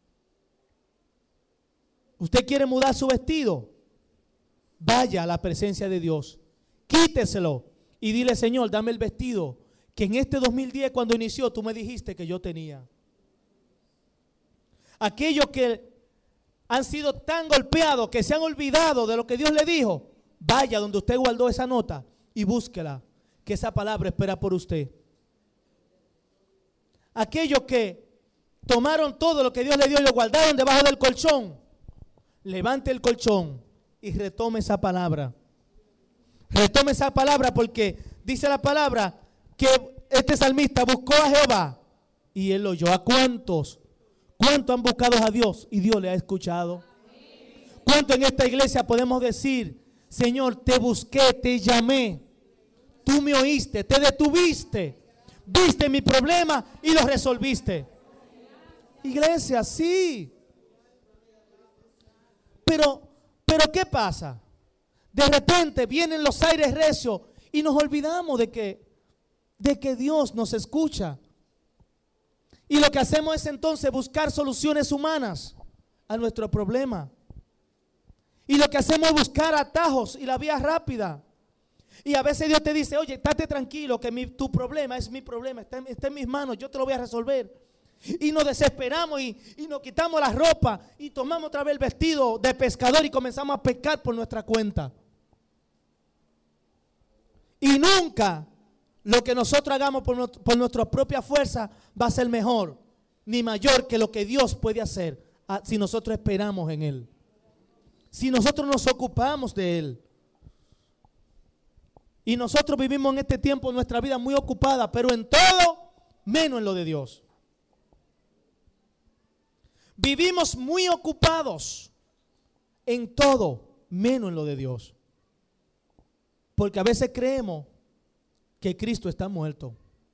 Speaker 2: ¿Usted quiere mudar su vestido? Vaya a la presencia de Dios, quíteselo y dile: Señor, dame el vestido que en este dos mil diez, cuando inició, tú me dijiste que yo tenía. Aquellos que han sido tan golpeados que se han olvidado de lo que Dios le dijo, vaya donde usted guardó esa nota y búsquela, que esa palabra espera por usted. Aquellos que tomaron todo lo que Dios le dio y lo guardaron debajo del colchón, levante el colchón y retome esa palabra. Retome esa palabra, porque dice la palabra que este salmista buscó a Jehová y él oyó. ¿A cuántos? ¿Cuántos han buscado a Dios y Dios le ha escuchado? ¿Cuántos en esta iglesia podemos decir: Señor, te busqué, te llamé, tú me oíste, te detuviste, viste mi problema y lo resolviste? Iglesia, sí. Pero, pero ¿qué pasa? De repente vienen los aires recios y nos olvidamos de que, de que Dios nos escucha. Y lo que hacemos es entonces buscar soluciones humanas a nuestro problema. Y lo que hacemos es buscar atajos y la vía rápida. Y a veces Dios te dice, oye, estate tranquilo, que mi, tu problema es mi problema, está en, está en mis manos, yo te lo voy a resolver. Y nos desesperamos y, y nos quitamos la ropa y tomamos otra vez el vestido de pescador y comenzamos a pescar por nuestra cuenta. Y nunca lo que nosotros hagamos por, no, por nuestra propia fuerza va a ser mejor ni mayor que lo que Dios puede hacer a, si nosotros esperamos en Él. Si nosotros nos ocupamos de Él. Y nosotros vivimos en este tiempo nuestra vida muy ocupada, pero en todo menos en lo de Dios. Vivimos muy ocupados en todo menos en lo de Dios. Porque a veces creemos que Cristo está muerto.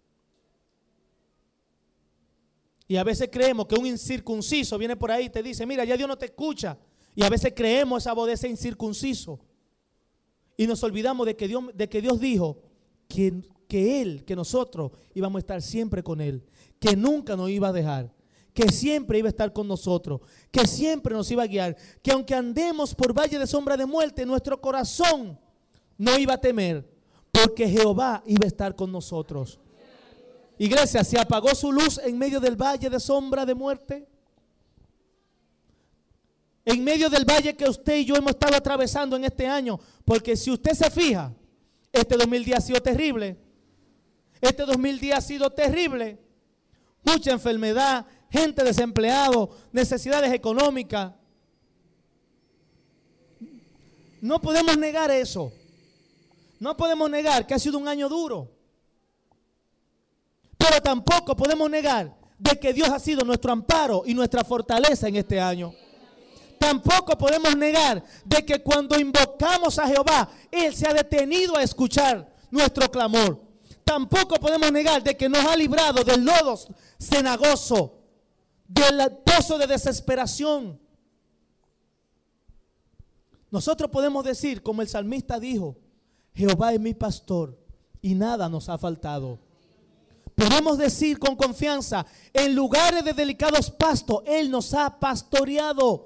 Speaker 2: Y a veces creemos que un incircunciso viene por ahí y te dice, mira, ya Dios no te escucha. Y a veces creemos esa voz de ese incircunciso. Y nos olvidamos de que Dios, de que Dios dijo que, que Él, que nosotros íbamos a estar siempre con Él. Que nunca nos iba a dejar. Que siempre iba a estar con nosotros. Que siempre nos iba a guiar. Que aunque andemos por valle de sombra de muerte, nuestro corazón no iba a temer. Porque Jehová iba a estar con nosotros. Iglesia, ¿se apagó su luz en medio del valle de sombra de muerte? En medio del valle que usted y yo hemos estado atravesando en este año. Porque si usted se fija, este dos mil diez ha sido terrible. Este dos mil diez ha sido terrible. Mucha enfermedad, gente desempleada, necesidades económicas. No podemos negar eso. No podemos negar que ha sido un año duro. Pero tampoco podemos negar de que Dios ha sido nuestro amparo y nuestra fortaleza en este año. Tampoco podemos negar de que cuando invocamos a Jehová, Él se ha detenido a escuchar nuestro clamor. Tampoco podemos negar de que nos ha librado del lodo cenagoso, del pozo de desesperación. Nosotros podemos decir, como el salmista dijo, Jehová es mi pastor y nada nos ha faltado. Podemos decir con confianza, en lugares de delicados pastos, Él nos ha pastoreado.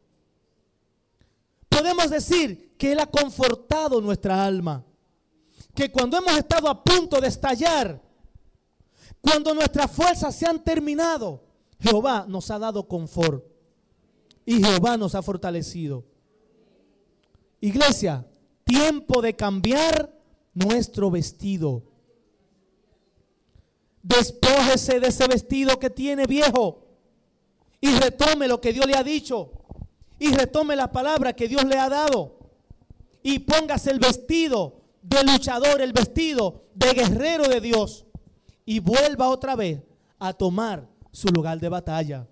Speaker 2: Podemos decir que Él ha confortado nuestra alma. Que cuando hemos estado a punto de estallar, cuando nuestras fuerzas se han terminado, Jehová nos ha dado confort. Y Jehová nos ha fortalecido. Iglesia, tiempo de cambiar nuestro vestido. Despójese de ese vestido que tiene viejo y retome lo que Dios le ha dicho. Y retome la palabra que Dios le ha dado. Y póngase el vestido de luchador, el vestido de guerrero de Dios. Y vuelva otra vez a tomar su lugar de batalla.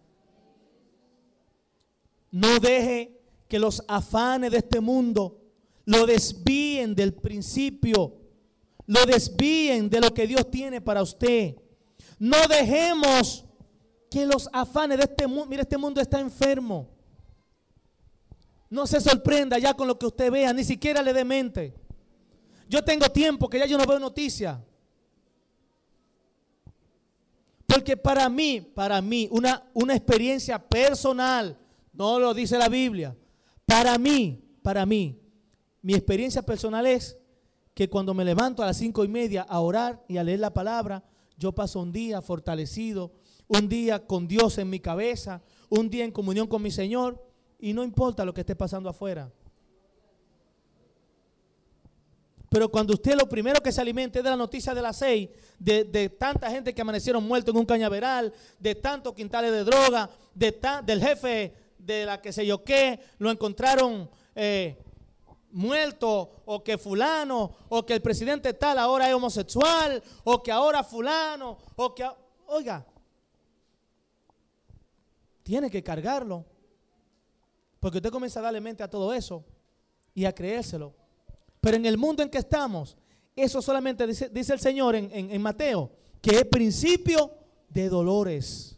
Speaker 2: No deje que los afanes de este mundo lo desvíen del principio. Lo desvíen de lo que Dios tiene para usted. No dejemos que los afanes de este mundo, mire, este mundo está enfermo. No se sorprenda ya con lo que usted vea, ni siquiera le dé mente. Yo tengo tiempo que ya yo no veo noticias. Porque para mí, para mí, una, una experiencia personal, no lo dice la Biblia, para mí, para mí, mi experiencia personal es que cuando me levanto a las cinco y media a orar y a leer la palabra, yo paso un día fortalecido, un día con Dios en mi cabeza, un día en comunión con mi Señor. Y no importa lo que esté pasando afuera. Pero cuando usted lo primero que se alimente es de la noticia de las seis, de, de tanta gente que amanecieron muertos en un cañaveral, de tantos quintales de droga, de ta, del jefe de la que sé yo qué, lo encontraron eh, muerto, o que fulano, o que el presidente tal ahora es homosexual, o que ahora fulano, o que... Oiga, tiene que cargarlo. Porque usted comienza a darle mente a todo eso y a creérselo. Pero en el mundo en que estamos, eso solamente dice, dice el Señor en, en, en Mateo, que es principio de dolores.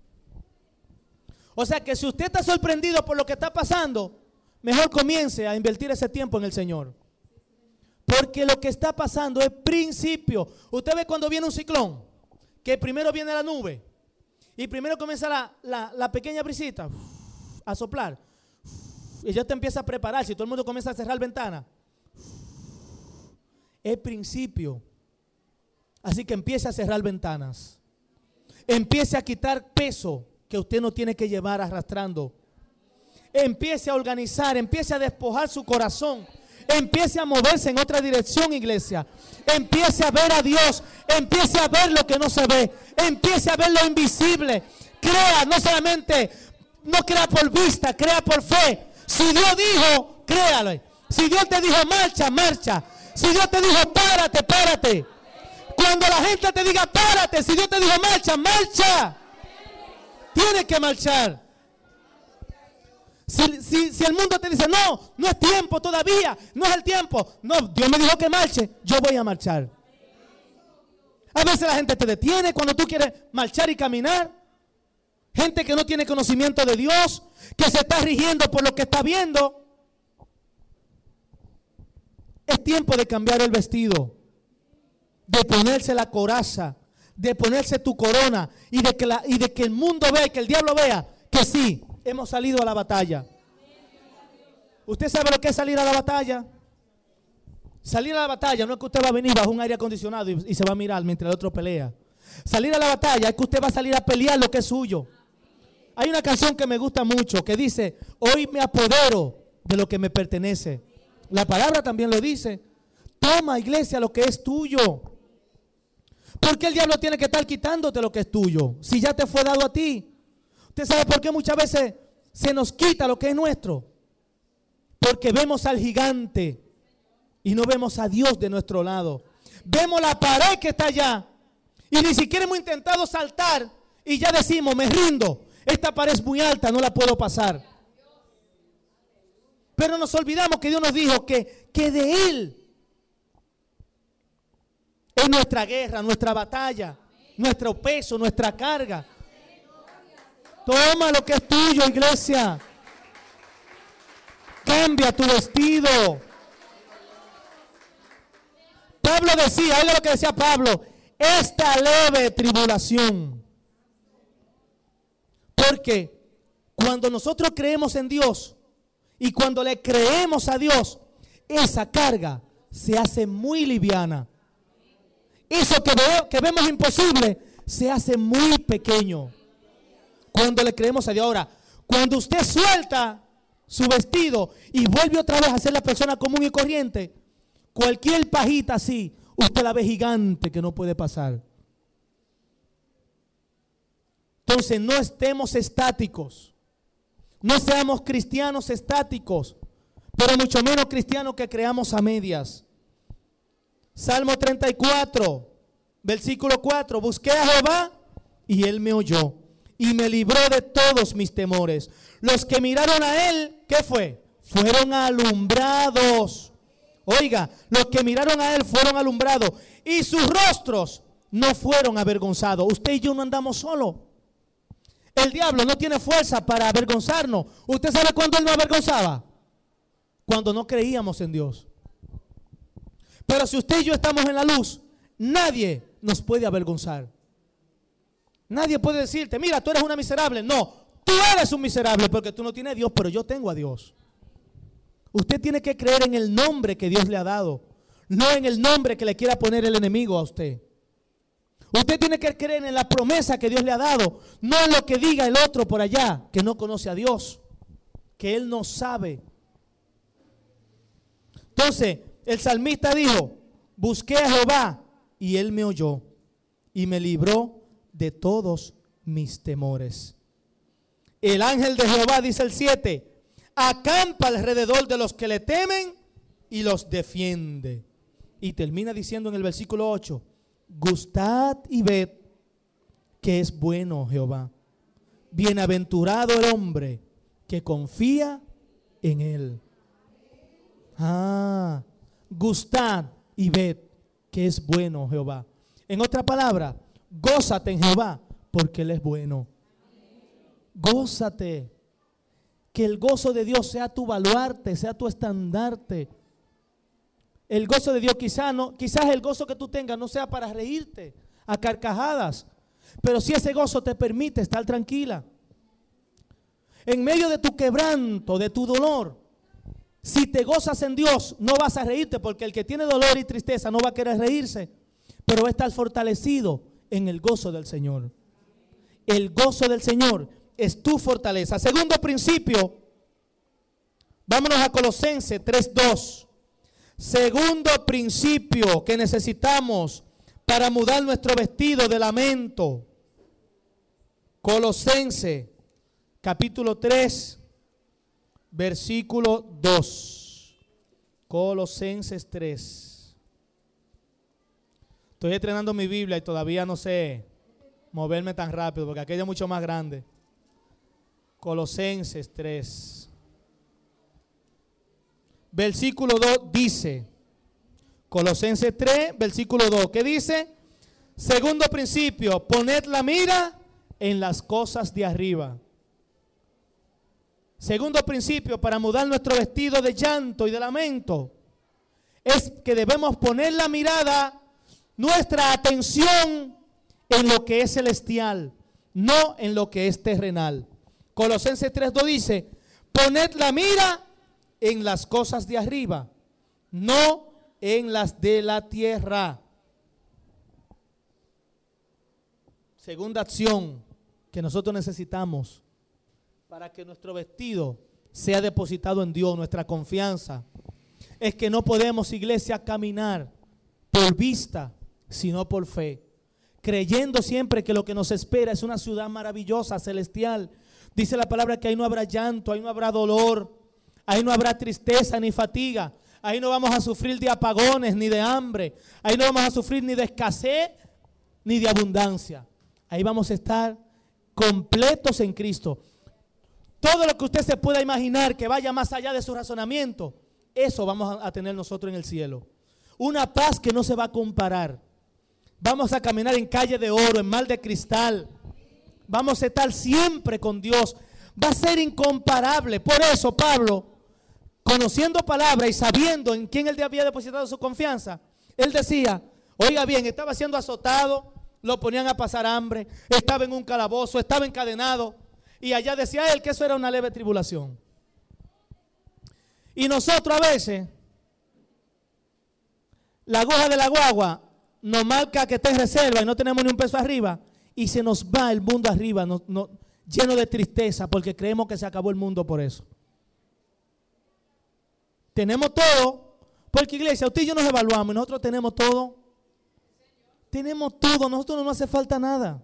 Speaker 2: O sea que si usted está sorprendido por lo que está pasando, mejor comience a invertir ese tiempo en el Señor. Porque lo que está pasando es principio. Usted ve cuando viene un ciclón, que primero viene la nube Y primero comienza la, la, la pequeña brisita a soplar. Y ya te empieza a preparar. Si todo el mundo comienza a cerrar ventanas, es principio. Así que empiece a cerrar ventanas. Empiece a quitar peso que usted no tiene que llevar arrastrando. Empiece a organizar, empiece a despojar su corazón. Empiece a moverse en otra dirección, iglesia. Empiece a ver a Dios. Empiece a ver lo que no se ve. Empiece a ver lo invisible. Crea, no solamente, no crea por vista, crea por fe. Si Dios dijo, créalo. Si Dios te dijo marcha, marcha. Si Dios te dijo párate, párate. Cuando la gente te diga párate, si Dios te dijo marcha, marcha. Tienes que marchar. Si, si, si el mundo te dice no, no es tiempo todavía, no es el tiempo. No, Dios me dijo que marche, yo voy a marchar. A veces la gente te detiene cuando tú quieres marchar y caminar. Gente que no tiene conocimiento de Dios, que se está rigiendo por lo que está viendo. Es tiempo de cambiar el vestido, de ponerse la coraza, de ponerse tu corona y de que, la, y de que el mundo vea y que el diablo vea que sí, hemos salido a la batalla. ¿Usted sabe lo que es salir a la batalla? Salir a la batalla no es que usted va a venir bajo un aire acondicionado y, y se va a mirar mientras el otro pelea. Salir a la batalla es que usted va a salir a pelear lo que es suyo. Hay una canción que me gusta mucho que dice, hoy me apodero de lo que me pertenece. La palabra también lo dice. Toma, iglesia, lo que es tuyo. ¿Por qué el diablo tiene que estar quitándote lo que es tuyo? Si ya te fue dado a ti. ¿Usted sabe por qué muchas veces se nos quita lo que es nuestro? Porque vemos al gigante y no vemos a Dios de nuestro lado. Vemos la pared que está allá y ni siquiera hemos intentado saltar y ya decimos, me rindo. Esta pared es muy alta, no la puedo pasar. Pero nos olvidamos que Dios nos dijo que, que de Él es nuestra guerra, nuestra batalla, nuestro peso, nuestra carga. Toma lo que es tuyo, iglesia. Cambia tu vestido. Pablo decía, oiga lo que decía Pablo, esta leve tribulación. Porque cuando nosotros creemos en Dios y cuando le creemos a Dios, esa carga se hace muy liviana. Eso que, ve, que vemos imposible se hace muy pequeño cuando le creemos a Dios. Ahora, cuando usted suelta su vestido y vuelve otra vez a ser la persona común y corriente, cualquier pajita así, usted la ve gigante que no puede pasar. Entonces no estemos estáticos, no seamos cristianos estáticos, pero mucho menos cristianos que creamos a medias. Salmo treinta y cuatro, versículo cuatro, busqué a Jehová y Él me oyó y me libró de todos mis temores. Los que miraron a Él, ¿qué fue? Fueron alumbrados. Oiga, los que miraron a Él fueron alumbrados y sus rostros no fueron avergonzados. Usted y yo no andamos solos. El diablo no tiene fuerza para avergonzarnos. ¿Usted sabe cuándo él nos avergonzaba? Cuando no creíamos en Dios. Pero si usted y yo estamos en la luz, nadie nos puede avergonzar. Nadie puede decirte, mira, tú eres una miserable. No, tú eres un miserable porque tú no tienes a Dios, pero yo tengo a Dios. Usted tiene que creer en el nombre que Dios le ha dado, no en el nombre que le quiera poner el enemigo a usted. Usted tiene que creer en la promesa que Dios le ha dado, no en lo que diga el otro por allá, que no conoce a Dios, que él no sabe. Entonces, el salmista dijo, busqué a Jehová y Él me oyó y me libró de todos mis temores. El ángel de Jehová, dice el siete, acampa alrededor de los que le temen y los defiende. Y termina diciendo en el versículo ocho, gustad y ved que es bueno Jehová. Bienaventurado el hombre que confía en Él. Ah, gustad y ved que es bueno Jehová. En otra palabra, gózate en Jehová porque Él es bueno. Gózate. Que el gozo de Dios sea tu baluarte, sea tu estandarte. El gozo de Dios quizás no, quizás el gozo que tú tengas no sea para reírte a carcajadas, Pero si ese gozo te permite estar tranquila, en medio de tu quebranto, de tu dolor, si te gozas en Dios, no vas a reírte, porque el que tiene dolor y tristeza no va a querer reírse, pero va a estar fortalecido en el gozo del Señor. El gozo del Señor es tu fortaleza. Segundo principio, vámonos a Colosenses tres dos. Segundo principio que necesitamos para mudar nuestro vestido de lamento. Colosenses capítulo tres, versículo dos. Colosenses tres. Estoy estrenando mi Biblia y todavía no sé moverme tan rápido porque aquello es mucho más grande. Colosenses tres. Versículo dos dice, Colosenses tres, versículo dos, ¿qué dice? Segundo principio, poned la mira en las cosas de arriba. Segundo principio para mudar nuestro vestido de llanto y de lamento es que debemos poner la mirada, nuestra atención en lo que es celestial, no en lo que es terrenal. Colosenses tres dos dice, poned la mira en las cosas de arriba, no en las de la tierra. Segunda acción que nosotros necesitamos para que nuestro vestido sea depositado en Dios, nuestra confianza, es que no podemos, iglesia, caminar por vista, sino por fe, creyendo siempre que lo que nos espera es una ciudad maravillosa, celestial. Dice la palabra que ahí no habrá llanto, ahí no habrá dolor, ahí no habrá tristeza ni fatiga, ahí no vamos a sufrir de apagones ni de hambre, ahí no vamos a sufrir ni de escasez ni de abundancia. Ahí vamos a estar completos en Cristo. Todo lo que usted se pueda imaginar que vaya más allá de su razonamiento, eso vamos a tener nosotros en el cielo. Una paz que no se va a comparar. Vamos a caminar en calle de oro, en mar de cristal. Vamos a estar siempre con Dios. Va a ser incomparable. Por eso Pablo, conociendo palabra y sabiendo en quién él había depositado su confianza, él decía, oiga bien, estaba siendo azotado, lo ponían a pasar hambre, estaba en un calabozo, estaba encadenado, y allá decía él que eso era una leve tribulación. Y nosotros a veces, la aguja de la guagua nos marca que está en reserva y no tenemos ni un peso arriba, y se nos va el mundo arriba, no, no, lleno de tristeza, porque creemos que se acabó el mundo por eso. Tenemos todo, porque iglesia, usted y yo nos evaluamos y nosotros tenemos todo. Tenemos todo, a nosotros no nos hace falta nada.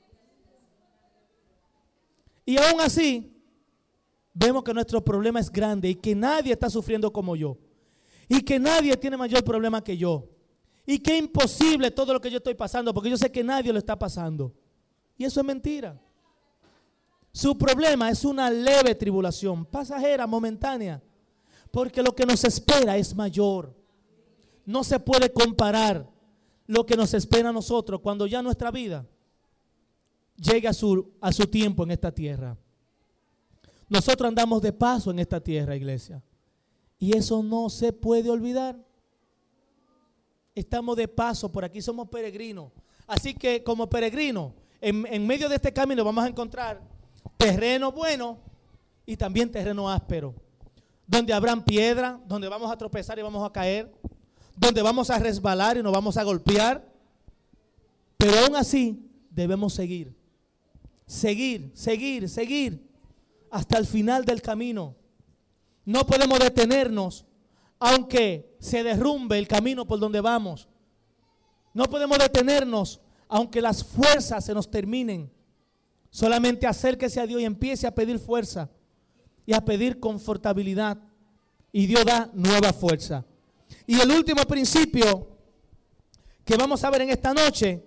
Speaker 2: Y aún así, vemos que nuestro problema es grande y que nadie está sufriendo como yo. Y que nadie tiene mayor problema que yo. Y que es imposible todo lo que yo estoy pasando, porque yo sé que nadie lo está pasando. Y eso es mentira. Su problema es una leve tribulación, pasajera, momentánea, porque lo que nos espera es mayor. No se puede comparar lo que nos espera a nosotros cuando ya nuestra vida llegue a su, a su tiempo en esta tierra. Nosotros andamos de paso en esta tierra, iglesia, y eso no se puede olvidar. Estamos de paso por aquí, somos peregrinos. Así que como peregrinos, en, en medio de este camino vamos a encontrar terreno bueno y también terreno áspero, donde habrán piedra, donde vamos a tropezar y vamos a caer, donde vamos a resbalar y nos vamos a golpear, pero aún así debemos seguir, seguir, seguir, seguir hasta el final del camino. No podemos detenernos aunque se derrumbe el camino por donde vamos. No podemos detenernos aunque las fuerzas se nos terminen. Solamente acérquese a Dios y empiece a pedir fuerza y a pedir confortabilidad, y Dios da nueva fuerza. Y el último principio que vamos a ver en esta noche,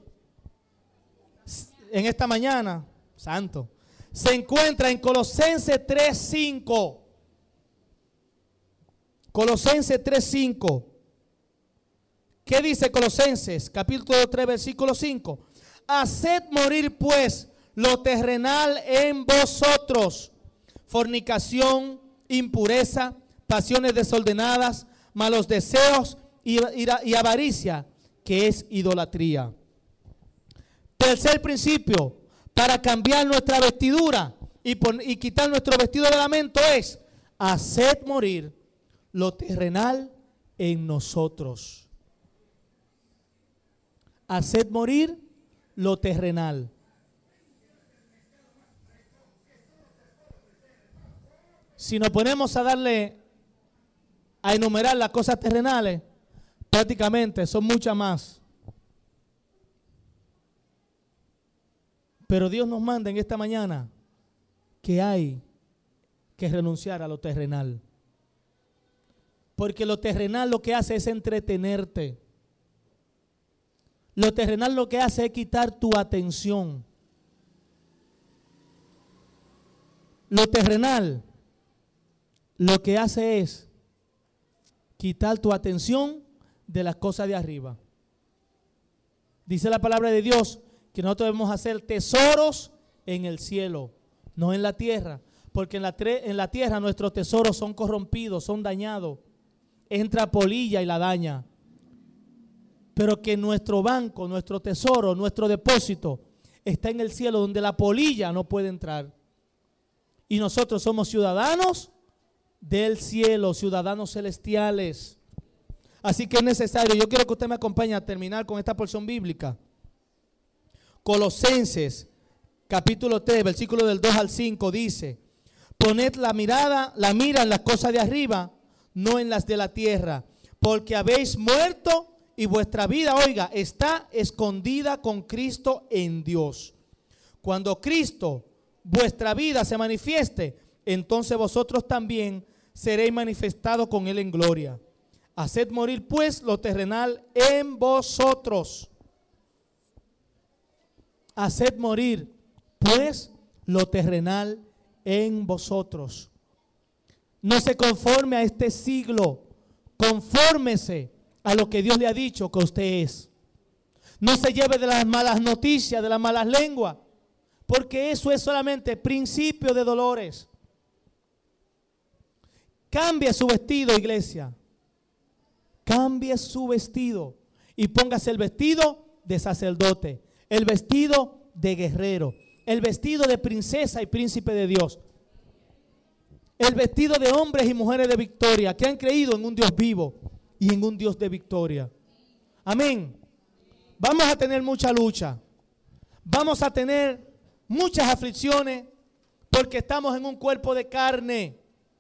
Speaker 2: en esta mañana, santo, se encuentra en Colosenses tres cinco. Colosenses tres cinco. ¿Qué dice Colosenses? Capítulo tres, versículo cinco. Haced morir pues lo terrenal en vosotros: fornicación, impureza, pasiones desordenadas, malos deseos y, y, y avaricia, que es idolatría. Tercer principio, para cambiar nuestra vestidura y, pon, y quitar nuestro vestido de lamento es: haced morir lo terrenal en nosotros. Haced morir lo terrenal. Si nos ponemos a darle, a enumerar las cosas terrenales, prácticamente son muchas más. Pero Dios nos manda en esta mañana que hay que renunciar a lo terrenal. Porque lo terrenal lo que hace es entretenerte. Lo terrenal lo que hace es quitar tu atención. Lo terrenal lo que hace es quitar tu atención de las cosas de arriba. Dice la palabra de Dios que nosotros debemos hacer tesoros en el cielo, no en la tierra. Porque en la, en la tierra nuestros tesoros son corrompidos, son dañados. Entra polilla y la daña. Pero que nuestro banco, nuestro tesoro, nuestro depósito está en el cielo, donde la polilla no puede entrar. Y nosotros somos ciudadanos del cielo, ciudadanos celestiales. Así que es necesario, yo quiero que usted me acompañe a terminar con esta porción bíblica. Colosenses capítulo tres, versículo del dos al cinco dice: poned la mirada, la mira en las cosas de arriba, no en las de la tierra, porque habéis muerto y vuestra vida, oiga, está escondida con Cristo en Dios. Cuando Cristo, vuestra vida, se manifieste, entonces vosotros también seréis manifestados con Él en gloria. Haced morir pues lo terrenal en vosotros. Haced morir pues lo terrenal en vosotros. No se conforme a este siglo, confórmese a lo que Dios le ha dicho que usted es. No se lleve de las malas noticias, de las malas lenguas, porque eso es solamente principio de dolores. Cambie su vestido, iglesia. Cambie su vestido y póngase el vestido de sacerdote, el vestido de guerrero, el vestido de princesa y príncipe de Dios, el vestido de hombres y mujeres de victoria que han creído en un Dios vivo y en un Dios de victoria. Amén. Vamos a tener mucha lucha, vamos a tener muchas aflicciones porque estamos en un cuerpo de carne.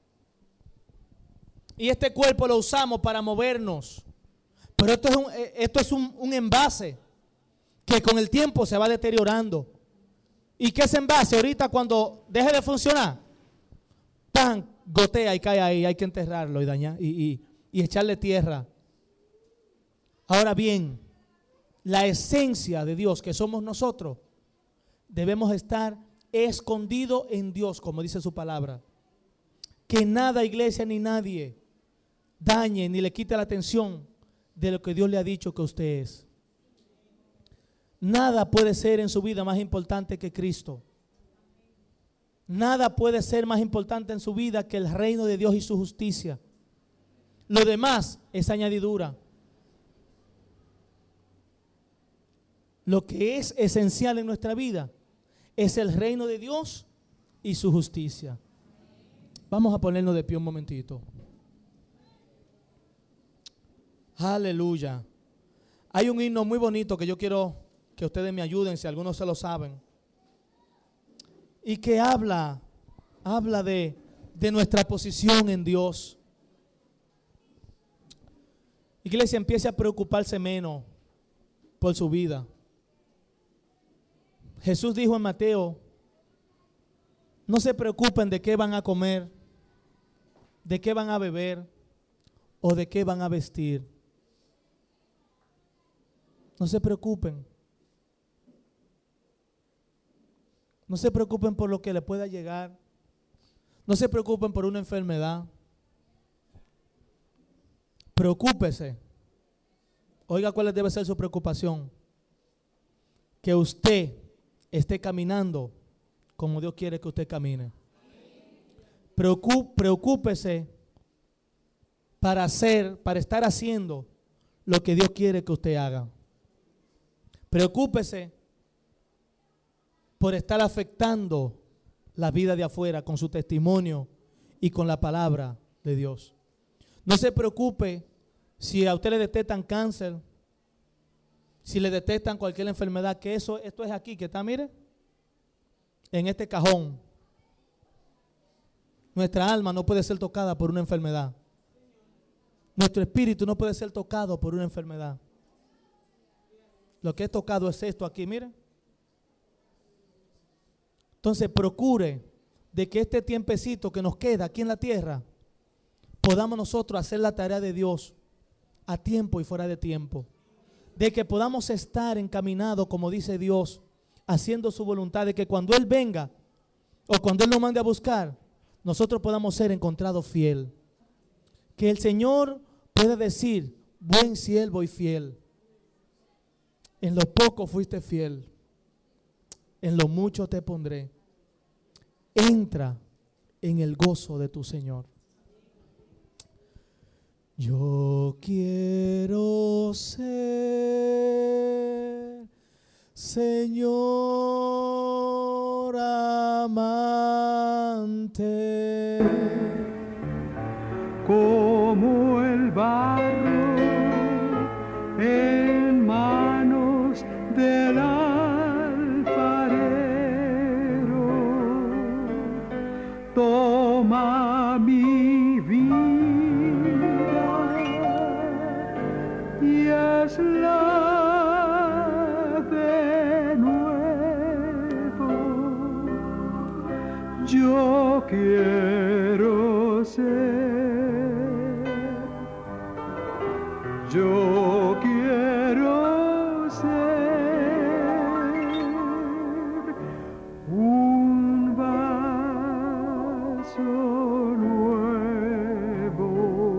Speaker 2: Y este cuerpo lo usamos para movernos. Pero esto es un, esto es un, un envase que con el tiempo se va deteriorando. ¿Y qué ese envase? Ahorita cuando deje de funcionar, ¡pam!, gotea y cae ahí. Hay que enterrarlo y dañar y, y, y echarle tierra. Ahora bien, la esencia de Dios que somos nosotros, debemos estar escondidos en Dios, como dice su palabra. Que nada, iglesia, ni nadie dañe ni le quite la atención de lo que Dios le ha dicho que usted es. Nada puede ser en su vida más importante que Cristo. Nada puede ser más importante en su vida que el reino de Dios y su justicia. Lo demás es añadidura. Lo que es esencial en nuestra vida es el reino de Dios y su justicia. Vamos a ponernos de pie un momentito. Aleluya. Hay un himno muy bonito que yo quiero que ustedes me ayuden, si algunos se lo saben. Y que habla, habla de, de nuestra posición en Dios. Iglesia, empiece a preocuparse menos por su vida. Jesús dijo en Mateo: no se preocupen de qué van a comer, de qué van a beber o de qué van a vestir. No se preocupen. No se preocupen por lo que le pueda llegar. No se preocupen por una enfermedad. Preocúpese. Oiga, ¿cuál debe ser su preocupación? Que usted esté caminando como Dios quiere que usted camine. Preocú, preocúpese para hacer, para estar haciendo lo que Dios quiere que usted haga. Preocúpese por estar afectando la vida de afuera con su testimonio y con la palabra de Dios. No se preocupe si a usted le detectan cáncer, si le detectan cualquier enfermedad, que eso, esto es aquí, que está, mire, en este cajón. Nuestra alma no puede ser tocada por una enfermedad. Nuestro espíritu no puede ser tocado por una enfermedad. Lo que es tocado es esto aquí, mire. Entonces procure de que este tiempecito que nos queda aquí en la tierra, podamos nosotros hacer la tarea de Dios a tiempo y fuera de tiempo. De que podamos estar encaminados, como dice Dios, haciendo su voluntad, de que cuando Él venga o cuando Él nos mande a buscar, nosotros podamos ser encontrados fiel. Que el Señor pueda decir, buen siervo y fiel. En lo poco fuiste fiel, en lo mucho te pondré. Entra en el gozo de tu Señor. Yo quiero ser, Señor amante,
Speaker 3: como el barro en manos del alfarero. Toma mi vida y hazla de nuevo. Yo quiero ser, yo quiero ser un vaso nuevo.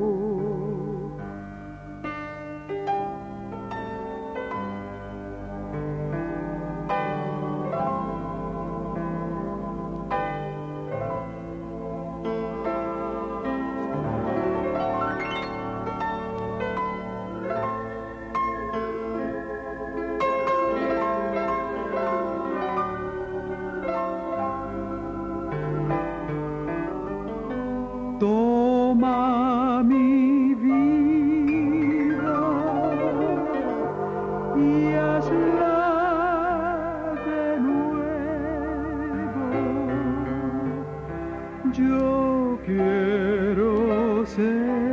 Speaker 3: Toma mi vida y hazla de nuevo. Yo quiero ser